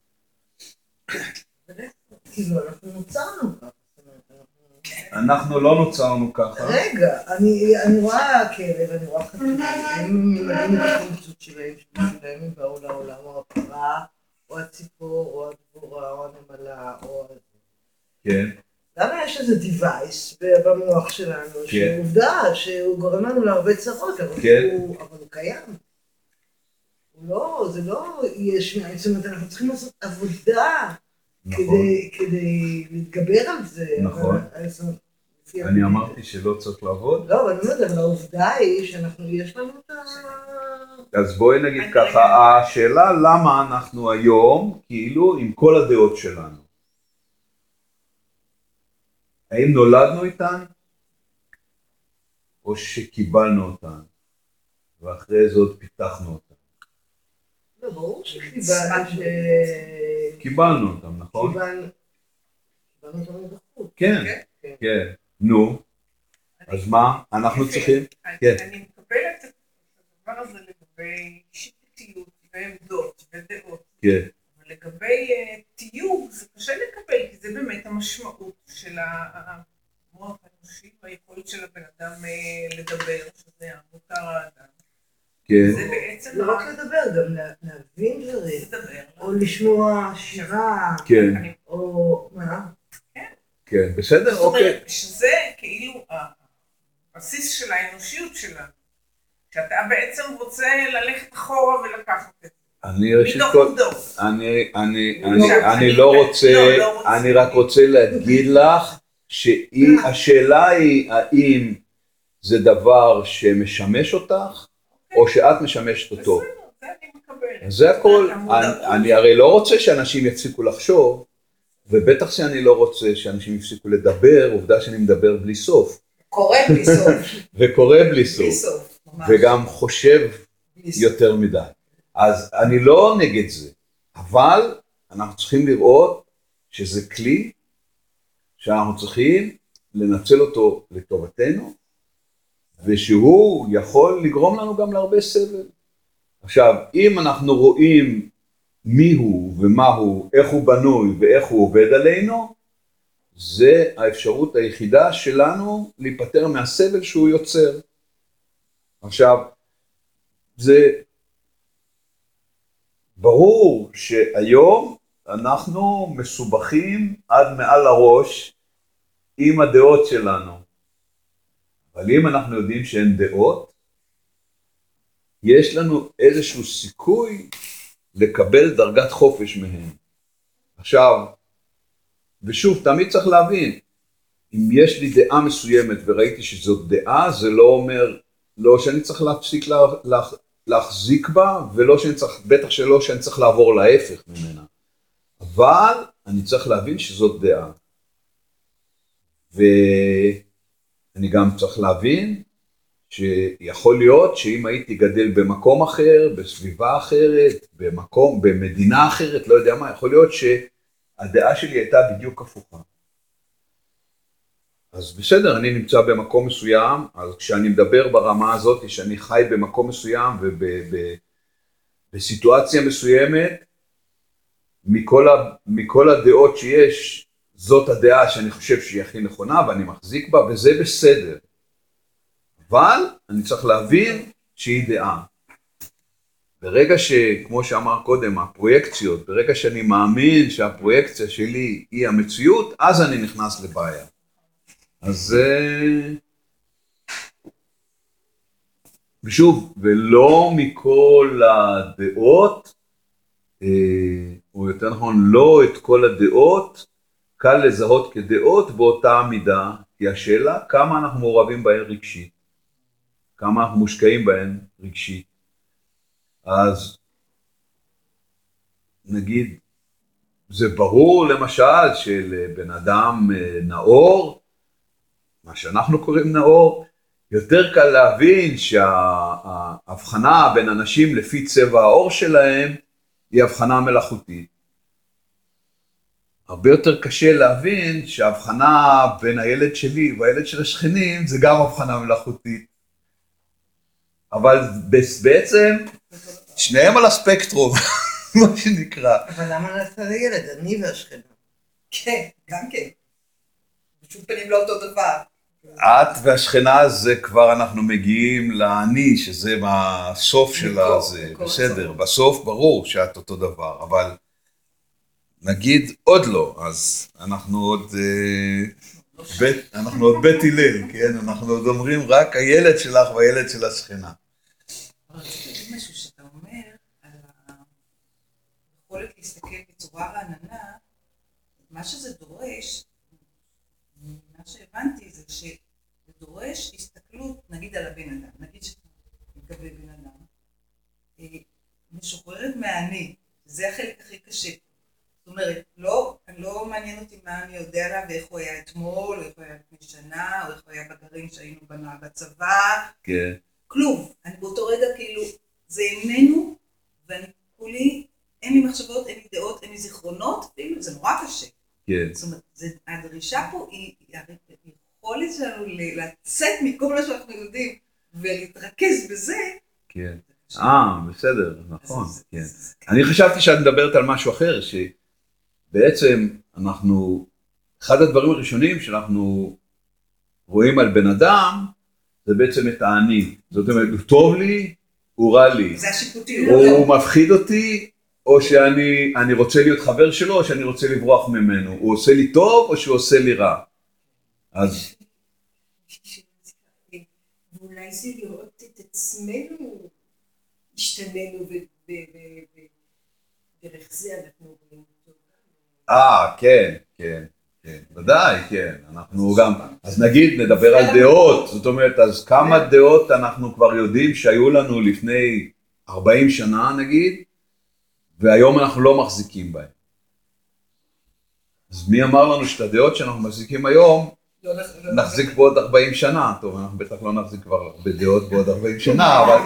כאילו, אנחנו נוצרנו ככה. אנחנו לא נוצרנו ככה. רגע, אני רואה כלב, אני רואה חתולים, הם ממלאים את הפונקציות שלהם, שלהם הם באו לעולם או הפרה, או הציפור, או הדבורה, או הנמלה, או... כן. למה יש איזה דיווייס במוח שלנו, שעובדה שהוא גורם לנו להרבה צרות, אבל הוא קיים. הוא לא, זה לא יש, זאת אומרת, אנחנו צריכים לעשות עבודה כדי להתגבר על זה. נכון. אני אמרתי שלא צריך לעבוד? לא, אבל אני אומרת, אבל העובדה היא שאנחנו, יש לנו את ה... אז בואי נגיד ככה, השאלה למה אנחנו היום, כאילו, עם כל הדעות שלנו. האם נולדנו איתן, או שקיבלנו אותן, ואחרי זאת פיתחנו אותן? לא, ברור שקיבלנו. קיבלנו אותן, נכון? קיבלנו אותן מבחוץ. כן, כן. נו, אז מה? אנחנו צריכים? אני מקבלת את הדבר הזה לגבי שיטתיות ועמדות ודעות. כן. לגבי תיוג זה קשה לקבל, כי זה באמת המשמעות של המוח האנושי והיכולת של הבן אדם לדבר, שזה המותר האדם. כן. זה בעצם... לא רק לדבר, גם להבין דברים. לדבר. או לשמוע שירה. כן. או מה? כן. כן, בסדר, אוקיי. זאת אומרת, שזה כאילו הבסיס של האנושיות שלנו. שאתה בעצם רוצה ללכת אחורה ולקחת את זה. אני ראשית כל, אני, אני, אני, אני לא רוצה, אני רק רוצה להגיד לך שהשאלה היא האם זה דבר שמשמש אותך או שאת משמשת אותו. זה הכל, אני הרי לא רוצה שאנשים יפסיקו לחשוב ובטח שאני לא רוצה שאנשים יפסיקו לדבר, עובדה שאני מדבר בלי סוף. קורא בלי סוף. וקורא בלי סוף. וגם חושב יותר מדי. אז אני לא נגד זה, אבל אנחנו צריכים לראות שזה כלי שאנחנו צריכים לנצל אותו לטובתנו, ושהוא יכול לגרום לנו גם להרבה סבל. עכשיו, אם אנחנו רואים מי הוא ומה הוא, איך הוא בנוי ואיך הוא עובד עלינו, זה האפשרות היחידה שלנו להיפטר מהסבל שהוא יוצר. עכשיו, זה... ברור שהיום אנחנו מסובכים עד מעל הראש עם הדעות שלנו. אבל אם אנחנו יודעים שהן דעות, יש לנו איזשהו סיכוי לקבל דרגת חופש מהן. עכשיו, ושוב, תמיד צריך להבין, אם יש לי דעה מסוימת וראיתי שזאת דעה, זה לא אומר, לא שאני צריך להפסיק לה, לה, להחזיק בה, ולא שאני צריך, בטח שלא שאני צריך לעבור להפך ממנה. אבל אני צריך להבין שזאת דעה. ואני גם צריך להבין שיכול להיות שאם הייתי גדל במקום אחר, בסביבה אחרת, במקום, במדינה אחרת, לא יודע מה, יכול להיות שהדעה שלי הייתה בדיוק הפוכה. אז בסדר, אני נמצא במקום מסוים, אז כשאני מדבר ברמה הזאת, שאני חי במקום מסוים ובסיטואציה מסוימת, מכל, ה, מכל הדעות שיש, זאת הדעה שאני חושב שהיא הכי נכונה, ואני מחזיק בה, וזה בסדר. אבל אני צריך להבין שהיא דעה. ברגע שכמו שאמר קודם, הפרויקציות, ברגע שאני מאמין שהפרויקציה שלי היא המציאות, אז אני נכנס לבעיה. אז ושוב, ולא מכל הדעות, או יותר נכון, לא את כל הדעות, קל לזהות כדעות באותה מידה, כי השאלה כמה אנחנו מעורבים בהן רגשית, כמה אנחנו מושקעים בהן רגשית. אז נגיד, זה ברור למשל של בן אדם נאור, מה שאנחנו קוראים נאור, יותר קל להבין שההבחנה בין אנשים לפי צבע העור שלהם היא הבחנה מלאכותית. הרבה יותר קשה להבין שההבחנה בין הילד שלי והילד של השכנים זה גם הבחנה מלאכותית. אבל בעצם שניהם על הספקטרום, מה שנקרא. אבל למה ללכת לילד? אני והשכנה. כן, גם כן. בשום פנים לא אותו דבר. את והשכנה זה כבר אנחנו מגיעים לעני, שזה בסוף של הזה, בסדר, בסוף ברור שאת אותו דבר, אבל נגיד עוד לא, אז אנחנו עוד, בית, אנחנו עוד בית הלל, כן? אנחנו עוד אומרים רק הילד שלך והילד של השכנה. אבל זה תגיד משהו שאתה אומר על היכולת להסתכל בצורה רעננה, מה שזה דורש, מה שהבנתי זה שזה דורש הסתכלות, נגיד על הבן אדם, נגיד שאתה מקבל בן אדם, משוחררת מהאני, זה החלק הכי קשה. זאת אומרת, לא, לא מעניין אותי מה אני יודע עליו, ואיך הוא היה אתמול, או איך הוא היה לפני שנה, או איך הוא היה בגרעין שהיינו בצבא. כן. כלום. אני באותו רגע כאילו, זה איננו, ואני כולי, אין לי מחשבות, אין לי דעות, אין לי זיכרונות, כאילו זה נורא קשה. כן. זאת אומרת, זה, הדרישה פה היא, היא יכולת שלנו לצאת מכל מה שאנחנו יודעים, ולהתרכז בזה. כן. אה, בסדר, נכון, כן. אני חשבתי שאת מדברת על משהו אחר, שבעצם אנחנו, אחד הדברים הראשונים שאנחנו רואים על בן אדם, זה בעצם את האני. זאת אומרת, הוא טוב לי, הוא רע לי. זה השיפוטי. הוא מפחיד אותי, או שאני אני רוצה להיות חבר שלו, או שאני רוצה לברוח ממנו. הוא עושה לי טוב, או שהוא עושה לי רע. אז... ואולי זה לראות את עצמנו, השתננו ודרך זה אנחנו רואים אותו. אה, כן, כן, כן, ודאי, כן, אנחנו גם, אז נגיד נדבר על דעות, זאת אומרת, אז כמה דעות אנחנו כבר יודעים שהיו לנו לפני ארבעים שנה נגיד, והיום אנחנו לא מחזיקים בהן. אז מי אמר לנו שאת הדעות שאנחנו מחזיקים היום, נחזיק בעוד ארבעים שנה, טוב, אנחנו בטח לא נחזיק כבר בדעות בעוד ארבעים שנה, אבל...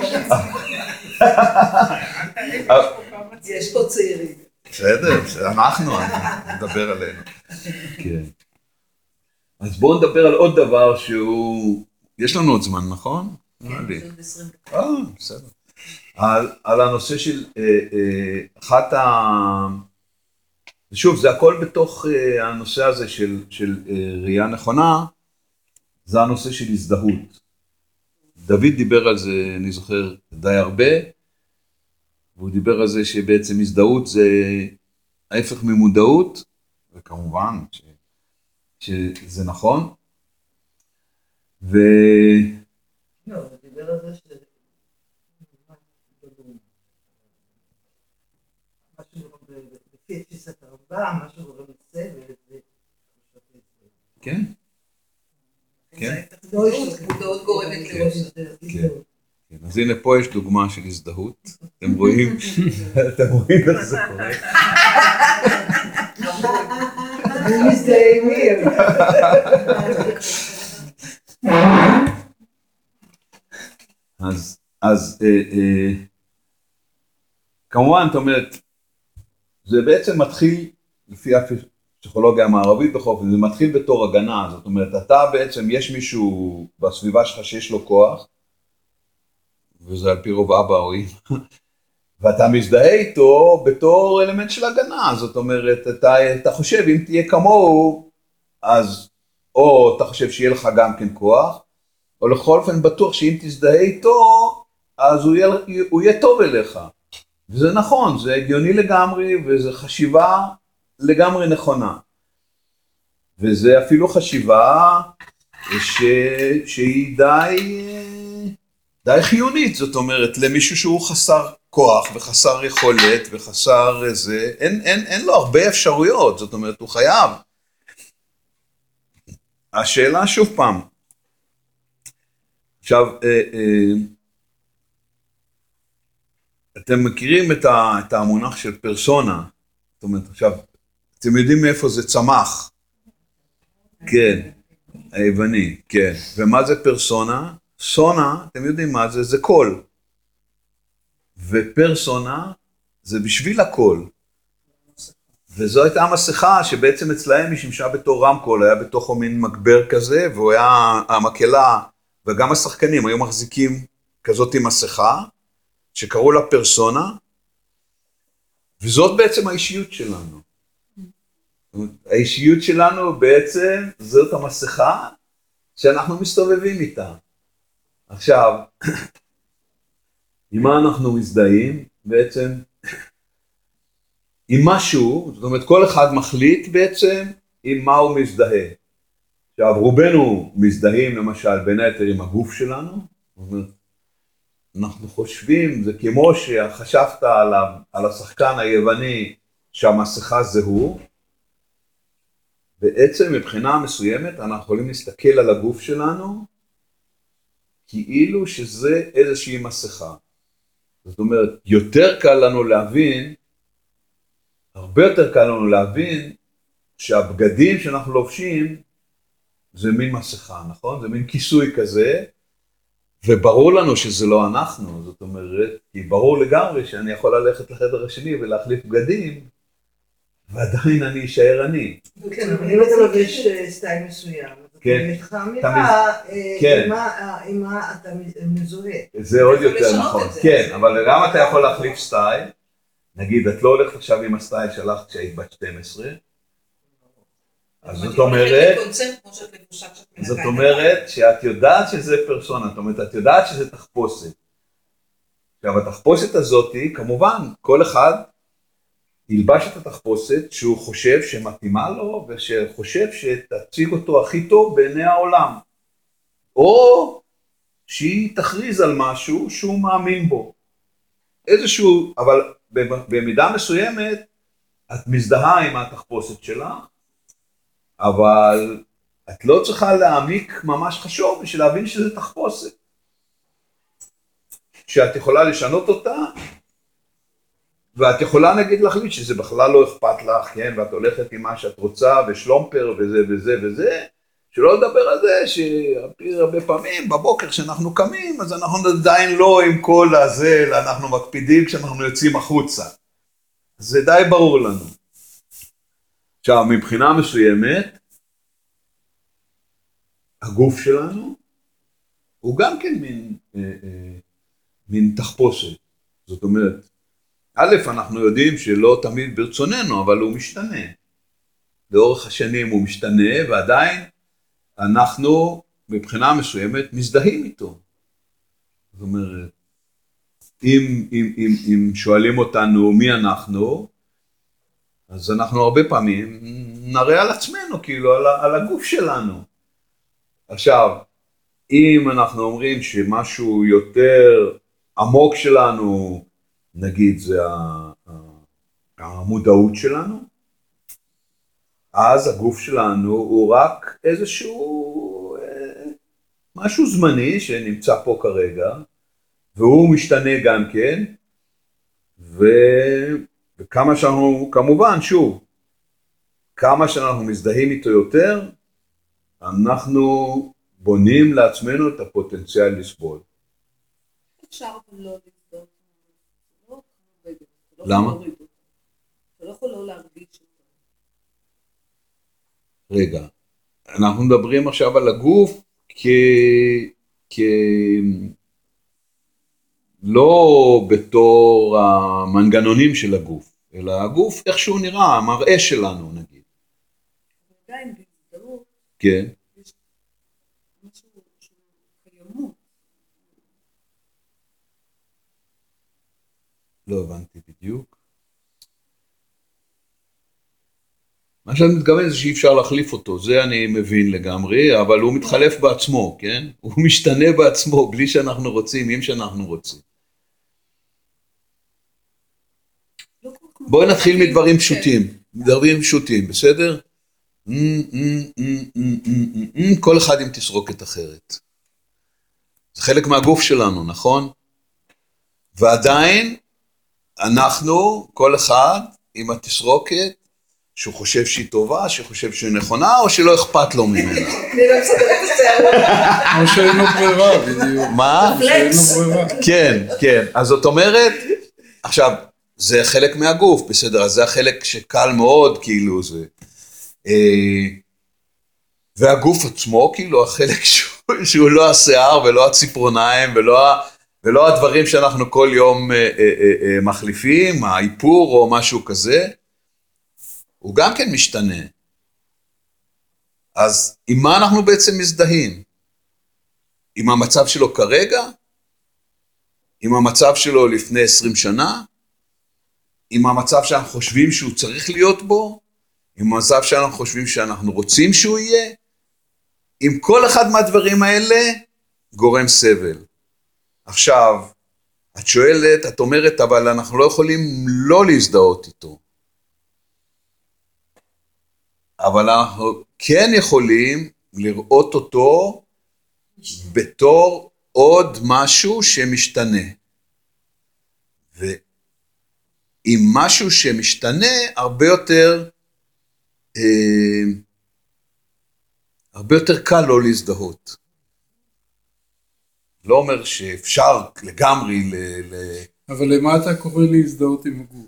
יש פה צעירים. בסדר, אנחנו נדבר עלינו. כן. אז בואו נדבר על עוד דבר שהוא... יש לנו עוד זמן, נכון? כן, זה עוד עשרים דקות. אה, בסדר. על הנושא של אחת ה... שוב, זה הכל בתוך הנושא הזה של ראייה נכונה, זה הנושא של הזדהות. דוד דיבר על זה, אני זוכר, די הרבה, והוא דיבר על זה שבעצם הזדהות זה ההפך ממודעות, וכמובן ש, שזה נכון. ו... לא, הוא דיבר על זה ש... משהו לפי תפיסת הרמב"ם, משהו גורם לסבל, זה... כן? כן? מודעות גורמת לאושר. כן. אז הנה פה יש דוגמה של הזדהות, אתם רואים, אתם רואים איך זה קורה. אני מזדהה עם מי. אז, אז, כמובן, זאת אומרת, זה בעצם מתחיל, לפי הפסיכולוגיה המערבית בכל אופן, זה מתחיל בתור הגנה, זאת אומרת, אתה בעצם, יש מישהו בסביבה שלך שיש לו כוח, וזה על פי רוב אבא או אמא, ואתה מזדהה איתו בתור אלמנט של הגנה, זאת אומרת, אתה, אתה חושב, אם תהיה כמוהו, אז או אתה חושב שיהיה לך גם כן כוח, או לכל אופן בטוח שאם תזדהה איתו, אז הוא יהיה, הוא יהיה טוב אליך. וזה נכון, זה הגיוני לגמרי, וזה חשיבה לגמרי נכונה. וזה אפילו חשיבה ש... שהיא די... די חיונית, זאת אומרת, למישהו שהוא חסר כוח וחסר יכולת וחסר זה, אין, אין, אין לו הרבה אפשרויות, זאת אומרת, הוא חייב. השאלה שוב פעם, עכשיו, אה, אה, אתם מכירים את, ה, את המונח של פרסונה, זאת אומרת, עכשיו, אתם יודעים מאיפה זה צמח? כן, היווני, כן. ומה זה פרסונה? סונה, אתם יודעים מה זה? זה קול. ופרסונה זה בשביל הקול. וזו הייתה המסכה שבעצם אצלהם היא שימשה בתור רמקול, היה בתוכו מין מגבר כזה, והוא היה המקהלה, וגם השחקנים היו מחזיקים כזאת עם מסכה, שקראו לה פרסונה, וזאת בעצם האישיות שלנו. האישיות שלנו בעצם זאת המסכה שאנחנו מסתובבים איתה. עכשיו, עם מה אנחנו מזדהים? בעצם עם משהו, זאת אומרת כל אחד מחליט בעצם עם מה הוא מזדהה. עכשיו רובנו מזדהים למשל בין היתר עם הגוף שלנו, זאת אומרת, אנחנו חושבים, זה כמו שחשבת על, על השחקן היווני שהמסכה זה הוא, בעצם מבחינה מסוימת אנחנו יכולים להסתכל על הגוף שלנו, כאילו שזה איזושהי מסכה. זאת אומרת, יותר קל לנו להבין, הרבה יותר קל לנו להבין, שהבגדים שאנחנו לובשים, זה מין מסכה, נכון? זה מין כיסוי כזה, וברור לנו שזה לא אנחנו, זאת אומרת, כי ברור לגמרי שאני יכול ללכת לחדר השני ולהחליף בגדים, ועדיין אני אשאר אני. כן, אבל אם אתה לובש סטייל מסוים, יש לך אמירה עם מה אתה מזוהה. זה עוד יותר נכון, כן, אבל גם אתה יכול להחליף סטייל, נגיד, את לא הולכת עכשיו עם הסטייל שלך כשהיית בת שתים עשרה, אז זאת אומרת, זאת אומרת שאת יודעת שזה פרסונה, זאת אומרת, את יודעת שזה תחפושת. עכשיו, התחפושת הזאת, כמובן, כל אחד ילבש את התחפושת שהוא חושב שמתאימה לו, ושחושב שתציג אותו הכי טוב בעיני העולם. או שהיא תכריז על משהו שהוא מאמין בו. איזשהו, אבל במידה מסוימת, את מזדהה עם התחפושת שלה, אבל את לא צריכה להעמיק ממש חשוב בשביל להבין שזה תחפושת. שאת יכולה לשנות אותה, ואת יכולה נגיד להחליט שזה בכלל לא אכפת לך, כן, ואת הולכת עם מה שאת רוצה, ושלומפר וזה וזה וזה, שלא לדבר על זה שהרבה פעמים בבוקר כשאנחנו קמים, אז אנחנו עדיין לא עם כל הזה, אלא אנחנו מקפידים כשאנחנו יוצאים החוצה. זה די ברור לנו. עכשיו, מבחינה מסוימת, הגוף שלנו הוא גם כן מין, אה, אה, מין תחפושת. זאת אומרת, א', אנחנו יודעים שלא תמיד ברצוננו, אבל הוא משתנה. לאורך השנים הוא משתנה, ועדיין אנחנו מבחינה מסוימת מזדהים איתו. זאת אומרת, אם, אם, אם, אם שואלים אותנו מי אנחנו, אז אנחנו הרבה פעמים נראה על עצמנו, כאילו על, על הגוף שלנו. עכשיו, אם אנחנו אומרים שמשהו יותר עמוק שלנו, נגיד זה המודעות שלנו, אז הגוף שלנו הוא רק איזשהו משהו זמני שנמצא פה כרגע, והוא משתנה גם כן, ו... וכמה שאנחנו, כמובן, שוב, כמה שאנחנו מזדהים איתו יותר, אנחנו בונים לעצמנו את הפוטנציאל לסבול. אפשר לא לבדוק. למה? אתה לא יכול לא להרגיש אותו. רגע, אנחנו מדברים עכשיו על הגוף כ... כ... לא בתור המנגנונים של הגוף, אלא הגוף איך שהוא נראה, המראה שלנו נגיד. עדיין בהזדהות. כן. יש משהו שהוא קיימות. לא הבנתי בדיוק. מה שאני מתכוון זה שאי אפשר להחליף אותו, זה אני מבין לגמרי, אבל הוא מתחלף בעצמו, כן? הוא משתנה בעצמו, בלי שאנחנו רוצים, אם שאנחנו רוצים. בואי נתחיל מדברים פשוטים, מדברים פשוטים, בסדר? כל אחד עם תסרוקת אחרת. זה חלק מהגוף שלנו, נכון? ועדיין אנחנו, כל אחד עם התסרוקת, שהוא חושב שהיא טובה, שהוא חושב שהיא נכונה, או שלא אכפת לו ממנה. אני לא מסתדרת את השערות. כמו שאינו ברירה, בדיוק. מה? כן, כן. אז זאת אומרת, עכשיו, זה חלק מהגוף, בסדר, אז זה החלק שקל מאוד, כאילו זה. והגוף עצמו, כאילו, החלק שהוא לא השיער, ולא הציפורניים, ולא הדברים שאנחנו כל יום מחליפים, האיפור או משהו כזה, הוא גם כן משתנה. אז עם מה אנחנו בעצם מזדהים? עם המצב שלו כרגע? עם המצב שלו לפני עשרים שנה? עם המצב שאנחנו חושבים שהוא צריך להיות בו, עם המצב שאנחנו חושבים שאנחנו רוצים שהוא יהיה, עם כל אחד מהדברים האלה גורם סבל. עכשיו, את שואלת, את אומרת, אבל אנחנו לא יכולים לא להזדהות איתו. אבל אנחנו כן יכולים לראות אותו בתור עוד משהו שמשתנה. ועם משהו שמשתנה, הרבה יותר, אה, הרבה יותר קל לא להזדהות. לא אומר שאפשר לגמרי ל... ל... אבל למה אתה קורא להזדהות עם הגוף?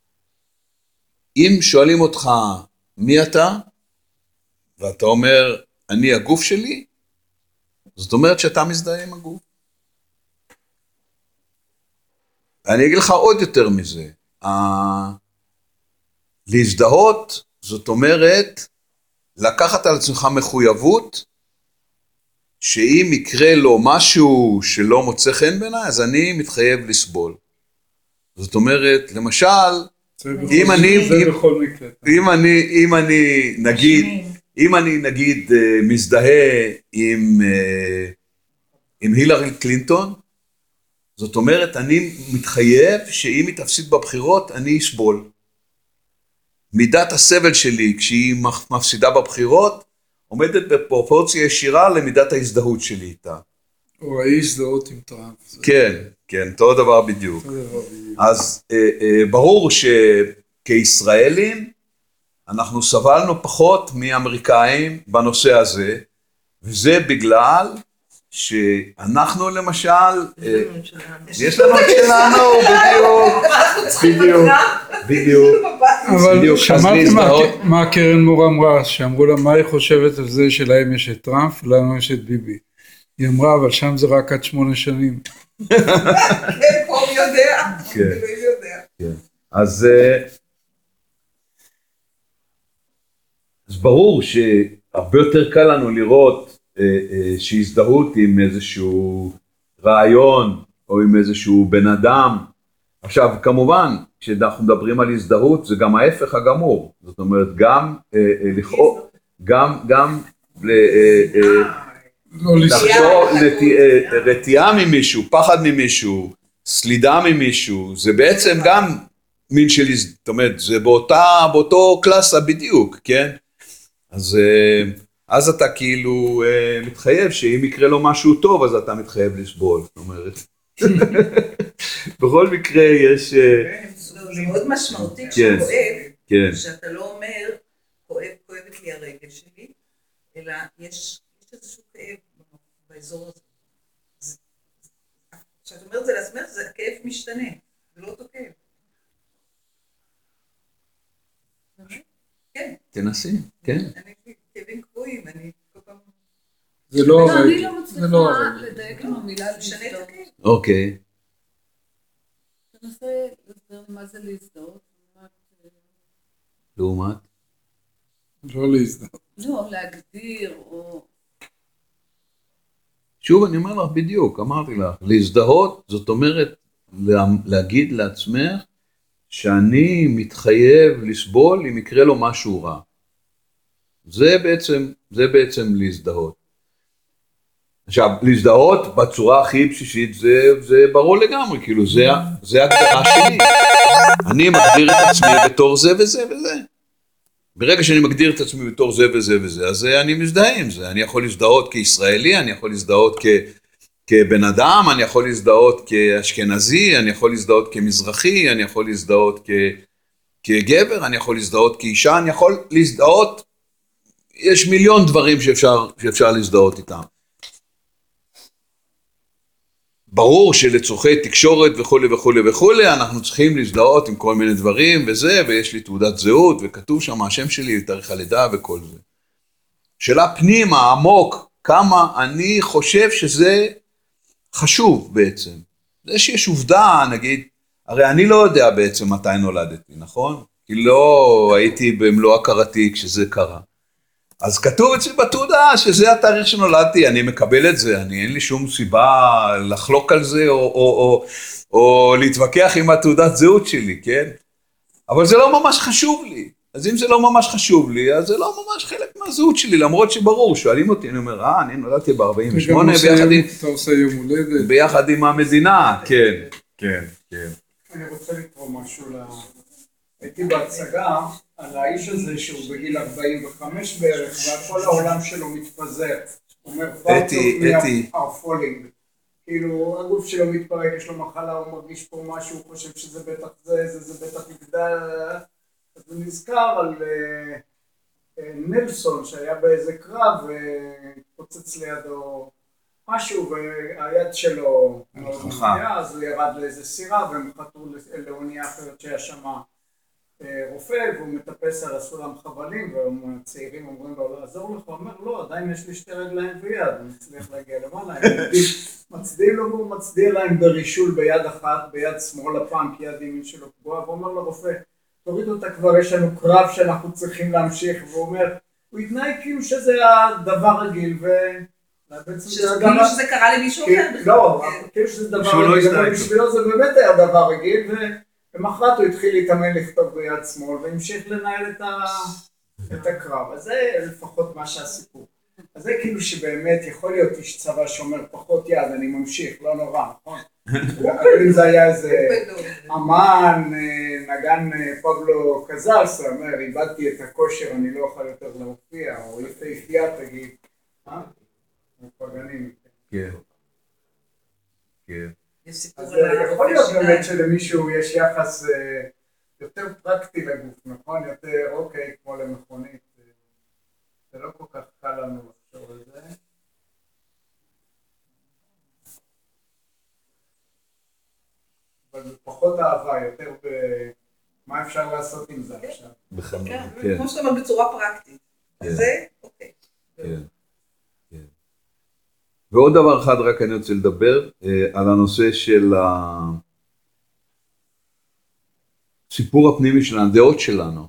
אם שואלים אותך מי אתה, ואתה אומר, אני הגוף שלי, זאת אומרת שאתה מזדהה עם הגוף. אני אגיד לך עוד יותר מזה. ה... להזדהות, זאת אומרת, לקחת על עצמך מחויבות, שאם יקרה לו משהו שלא מוצא חן בעיניי, אז אני מתחייב לסבול. זאת אומרת, למשל, אם אני, אם אני, אם אני נגיד, אם אני נגיד מזדהה עם, עם הילרי קלינטון, זאת אומרת, אני מתחייב שאם היא תפסיד בבחירות, אני אסבול. מידת הסבל שלי, כשהיא מפסידה בבחירות, עומדת בפרופורציה ישירה למידת ההזדהות שלי איתה. או ההזדהות עם טראמפ. כן, כן, אותו דבר בדיוק. אז אה, אה, ברור שכישראלים, אנחנו סבלנו פחות מאמריקאים בנושא הזה, וזה בגלל שאנחנו למשל, אה, יש לנו את שלנו, בדיוק, בדיוק, בדיוק. אבל שמעתם מה קרן מור אמרה, שאמרו לה מה היא חושבת על זה שלהם יש את טראמפ ולנו יש את ביבי. היא אמרה, אבל שם זה רק עד שמונה שנים. כן, פה הוא יודע, הוא יודע. אז אז ברור שהרבה יותר קל לנו לראות שהזדהות עם איזשהו רעיון או עם איזשהו בן אדם. עכשיו, כמובן, כשאנחנו מדברים על הזדהות, זה גם ההפך הגמור. זאת אומרת, גם לכאוב, גם, גם לחשוב רתיעה ממישהו, פחד ממישהו, סלידה ממישהו, זה בעצם גם מין של, זאת אומרת, זה באותה, באותו קלאסה בדיוק, כן? אז, אז אתה כאילו מתחייב שאם יקרה לו משהו טוב, אז אתה מתחייב לסבול, זאת אומרת. בכל מקרה יש... זה מאוד משמעותי כשכואב, שאתה לא אומר, כואבת לי הרגל שלי, אלא יש איזשהו כאב באזור הזה. כשאת אומרת זה לעצמך, זה הכאב משתנה, זה לא אותו כאב. כן. תנסי, כן. אני כאבים קבועים, אני כל פעם... זה לא הרגל. אני לא מצליחה לדייק עם המילה להזדהות. אוקיי. תנסה להסביר מה זה להזדהות. לעומת? לא להזדהות. לא, להגדיר או... שוב, אני אומר לך בדיוק, אמרתי לך, להזדהות, זאת אומרת, להגיד לעצמך, שאני מתחייב לסבול אם יקרה לו משהו רע. זה בעצם, זה בעצם להזדהות. עכשיו, להזדהות בצורה הכי בסיסית, זה, זה ברור לגמרי, כאילו, זה, זה הגדרה שלי. אני מגדיר את עצמי בתור זה וזה וזה. ברגע שאני מגדיר את עצמי בתור זה וזה וזה, אז אני מזדהה עם זה. אני יכול להזדהות כישראלי, אני יכול להזדהות כ, כבן אדם, אני יכול להזדהות כאשכנזי, אני יכול להזדהות כמזרחי, אני יכול להזדהות כ, כגבר, אני יכול להזדהות כאישה, אני יכול להזדהות, יש מיליון דברים שאפשר, שאפשר להזדהות איתם. ברור שלצורכי תקשורת וכו' וכו' וכו', אנחנו צריכים להזדהות עם כל מיני דברים וזה, ויש לי תעודת זהות, וכתוב שם השם שלי, תאריך הלידה וכל זה. שאלה פנימה, עמוק, כמה אני חושב שזה חשוב בעצם. זה שיש עובדה, נגיד, הרי אני לא יודע בעצם מתי נולדתי, נכון? כי לא הייתי במלוא הכרתי כשזה קרה. אז כתוב אצלי בתעודה שזה התאריך שנולדתי, אני מקבל את זה, אני אין לי שום סיבה לחלוק על זה, או, או, או, או להתווכח עם התעודת זהות שלי, כן? אבל זה לא ממש חשוב לי. אז אם זה לא ממש חשוב לי, אז זה לא ממש חלק מהזהות שלי, למרות שברור, שואלים אותי, אני אומר, אה, אני נולדתי ב-ארבעים ושמונה, ביחד עם... אתה עושה יום הולדת. ביחד עם המדינה, כן, כן, כן. אני רוצה לקרוא משהו ל... הייתי בהצגה על האיש הזה שהוא בגיל ארבעים וחמש בערך, וכל העולם שלו מתפזר. הוא אומר, אתי, אתי. פולינג. כאילו, הגוף שלו מתפרק, יש לו מחלה, הוא מרגיש פה משהו, הוא חושב שזה בטח זה, זה, זה בטח יגדל. אז הוא נזכר על נלסון שהיה באיזה קרב והתפוצץ לידו משהו והיד שלו נפגעה, אז הוא ירד לאיזה סירה והם חתרו לאונייה אחרת שהיה שם רופא והוא מטפס על הסולם חבלים והצעירים אומרים לו לעזור לך, הוא אומר לא, עדיין יש לי שתי רגליים ויד, הוא מצליח להגיע למעלה, מצדיע לו והוא מצדיע להם ברישול ביד אחת, ביד שמאל הפעם כי יד ימין שלו פגועה, והוא אומר לרופא תוריד אותה כבר, יש לנו קרב שאנחנו צריכים להמשיך, והוא אומר, הוא התנהג כאילו שזה הדבר רגיל, ו... כאילו שזה קרה למישהו אחר. לא, כאילו שזה דבר רגיל, אבל בשבילו זה באמת היה דבר רגיל, ומחרת הוא התחיל להתאמן לכתוב ביד שמאל, והמשיך לנהל את הקרב, אז זה לפחות מה שהסיפור. אז זה כאילו שבאמת יכול להיות איש צבא שאומר פחות יד, אני ממשיך, לא נורא, נכון? אבל אם זה היה איזה אמן, נגן פבלו קזלס, הוא אומר, איבדתי את הכושר, אני לא אוכל יותר להופיע, או יפהפייה תגיד, אה? מפגנים. כן. כן. אז יכול להיות באמת שלמישהו יש יחס יותר פרקטי לגוף, נכון? יותר, אוקיי, כמו למכונית. זה לא כל כך קל לנו לחשוב על זה. אבל פחות אהבה, יותר במה אפשר לעשות עם זה עכשיו. כן, כמו שאתה אומר בצורה פרקטית. זה, אוקיי. כן, כן. ועוד דבר אחד רק אני רוצה לדבר, על הנושא של הסיפור הפנימי שלנו, הדעות שלנו.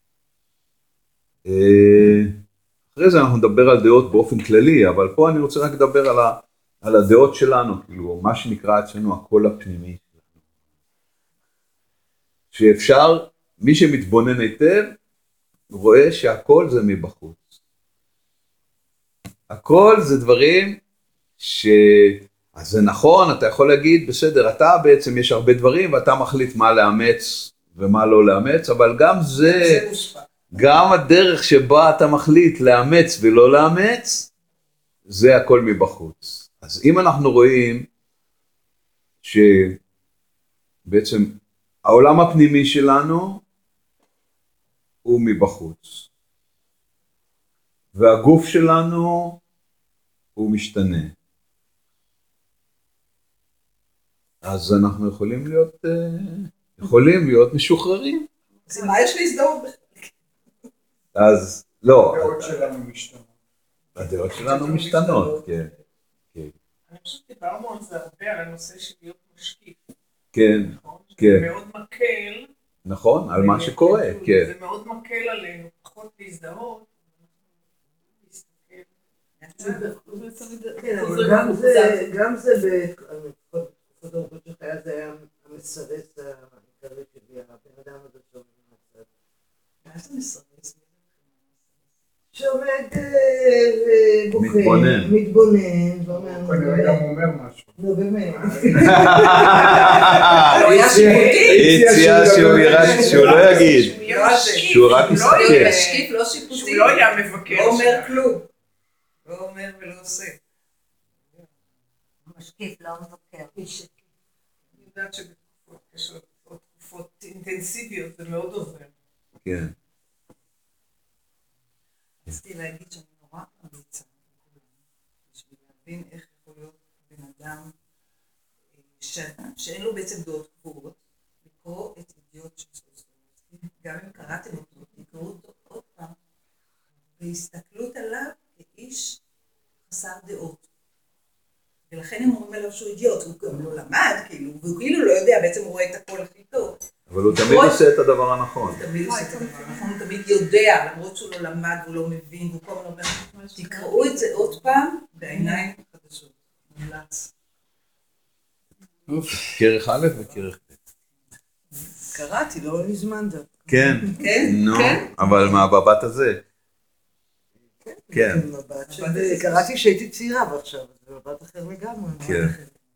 אחרי זה אנחנו נדבר על דעות באופן כללי, אבל פה אני רוצה רק לדבר על, ה, על הדעות שלנו, כאילו, מה שנקרא אצלנו הקול הפנימי שלנו. שאפשר, מי שמתבונן היטב, רואה שהקול זה מבחוץ. הקול זה דברים ש... אז זה נכון, אתה יכול להגיד, בסדר, אתה בעצם יש הרבה דברים, ואתה מחליט מה לאמץ ומה לא לאמץ, אבל גם זה... זה מושפע. גם הדרך שבה אתה מחליט לאמץ ולא לאמץ, זה הכל מבחוץ. אז אם אנחנו רואים שבעצם העולם הפנימי שלנו הוא מבחוץ, והגוף שלנו הוא משתנה, אז אנחנו יכולים להיות, יכולים להיות משוחררים. אז מה יש להזדהות? אז לא. הדעות שלנו משתנות. הדעות שלנו משתנות, כן. אני חושבת דיברנו על זה הרבה, על הנושא של להיות משקיף. כן, כן. זה מאוד מקל. נכון, על מה שקורה, כן. זה מאוד מקל עלינו, פחות להזדהות. כן, אבל גם זה, בתקופות שלך זה היה המסרס העיקרי שלי, הבן אדם הזה שעומד מהצד. מה זה מסרס? שעומד מתבונן. מתבונן. כנראה גם אומר משהו. לא, באמת. הוא היה שיפוטי. היא הציעה שהוא לא יגיד, שהוא רק לא יסתכל. יהיה משקיף, לא שיפוטי. שהוא לא היה מבקר. לא אומר כלום. לא אומר ולא עושה. משקיף, לא מבקר. אני יודעת שבתקופות קשות, תקופות אינטנסיביות, זה מאוד עוזר. כן. רציתי להגיד שאני נורא ממליצה בשביל להבין איך יכול להיות בן אדם שאין לו בעצם דעות קבועות, לקרוא את ידיעות של סופר. גם אם קראתם אותו, תקראו אותו עוד פעם, והסתכלות עליו כאיש חסר דעות. ולכן הם אומרים עליו שהוא אידיוט, הוא גם לא למד, כאילו, והוא כאילו לא יודע, בעצם הוא רואה את הכל הכי טוב. אבל הוא תמיד עושה את הדבר הנכון. הוא תמיד עושה את הדבר הנכון, הוא תמיד יודע, למרות שהוא לא למד, הוא לא מבין, והוא כל הזמן אומר, תקראו את זה עוד פעם, בעיניים חדשות. מומלץ. כרך א' וכרך ב'. קראתי, לא מזמן דווקא. כן, כן? נו, כן? אבל מהבבת הזה. כן. מבט של... קראתי כשהייתי צעירה, ועכשיו זה מבט אחר לגמרי. כן.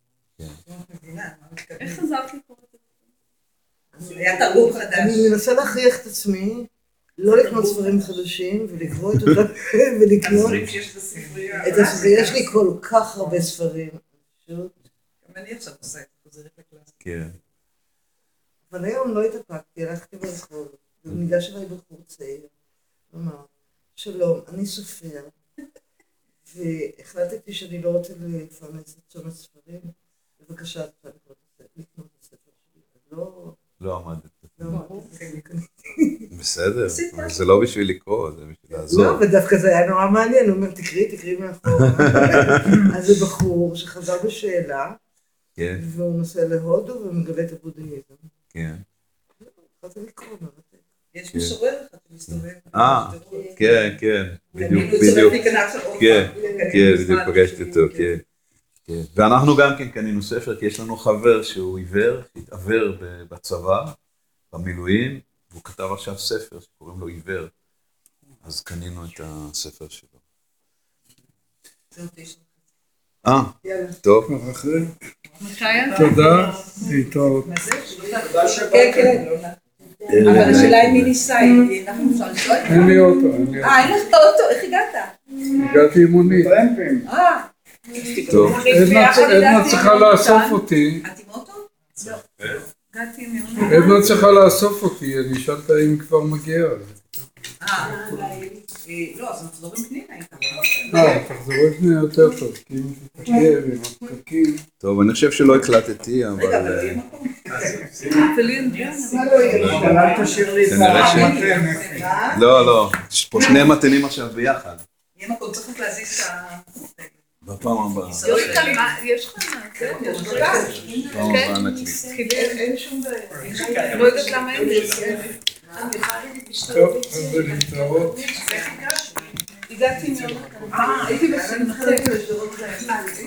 איך חזרת לקרוא את זה? היה תרגום חדש. אני מנסה להכריח את עצמי לא לקנות ספרים חדשים ולקרוא את אותם ולקנות הספרים שיש בספרייה. את הספרייה. יש לי כל כך הרבה ספרים. פשוט. גם אני עכשיו עושה את זה, חוזרת לקלאס. כן. אבל היום לא התאפקתי, הלכתי ברחוב, וניגש אליי בחור צעיר, אמר, שלום, אני סופר, והחלטתי שאני לא רוצה לפרנס את צומת ספרים, בבקשה, אתה לקנות את הספר שלי. לא... לא עמדת. לא עמדתי. בסדר, זה לא בשביל לקרוא, זה בשביל לעזור. לא, ודווקא זה היה נורא מעניין, הוא אומר, תקראי, תקראי מאחור. אז זה בחור שחזר בשאלה, והוא נוסע להודו ומגלה את הבודהיזם. כן. התחלתי לקרוא, מרתק. יש משורר אחד שמסתובב. אה, כן, כן, בדיוק, בדיוק. כן, כן, בדיוק פגשתי אותו, כן. ואנחנו גם כן קנינו ספר, כי יש לנו חבר שהוא עיוור, התעוור בצבא, במילואים, והוא כתב עכשיו ספר שקוראים לו עיוור. אז קנינו את הספר שלו. אה, טוב. תודה, להתראות. כן, כן. אבל השאלה היא מי ניסה, אנחנו אפשר לשאול? אין לי אוטו, אין לי אה, אין לך אוטו, איך הגעת? הגעתי עם מונית. אה. טוב. עדנה צריכה לאסוף אותי. את עם אוטו? לא. הגעתי עם יונה. עדנה צריכה לאסוף אותי, אני שאלת אם כבר מגיע. אה, לא, אז נחזור עם פנינה איתה. אה, תחזרו עם פנינה יותר טוב, כי אם תתקב עם הפקקים. טוב, אני חושב שלא הקלטתי, אבל... רגע, אבל יהיה מקום. ולי אין דיון. אל תשאיר לי את המתן. לא, לא, יש פה שני מתנים עכשיו ביחד. יהיה מקום, צריך רק להזיז את ה... בפעם הבאה. יש כאן מה? יש לך מה? כן, יש לך מה? פעם הבאה נקליט. אין שום בעיה. לא יודעת למה אין לי. טוב, אז להתראות. הגעתי עם יונה. אה, הייתי בסינמטק.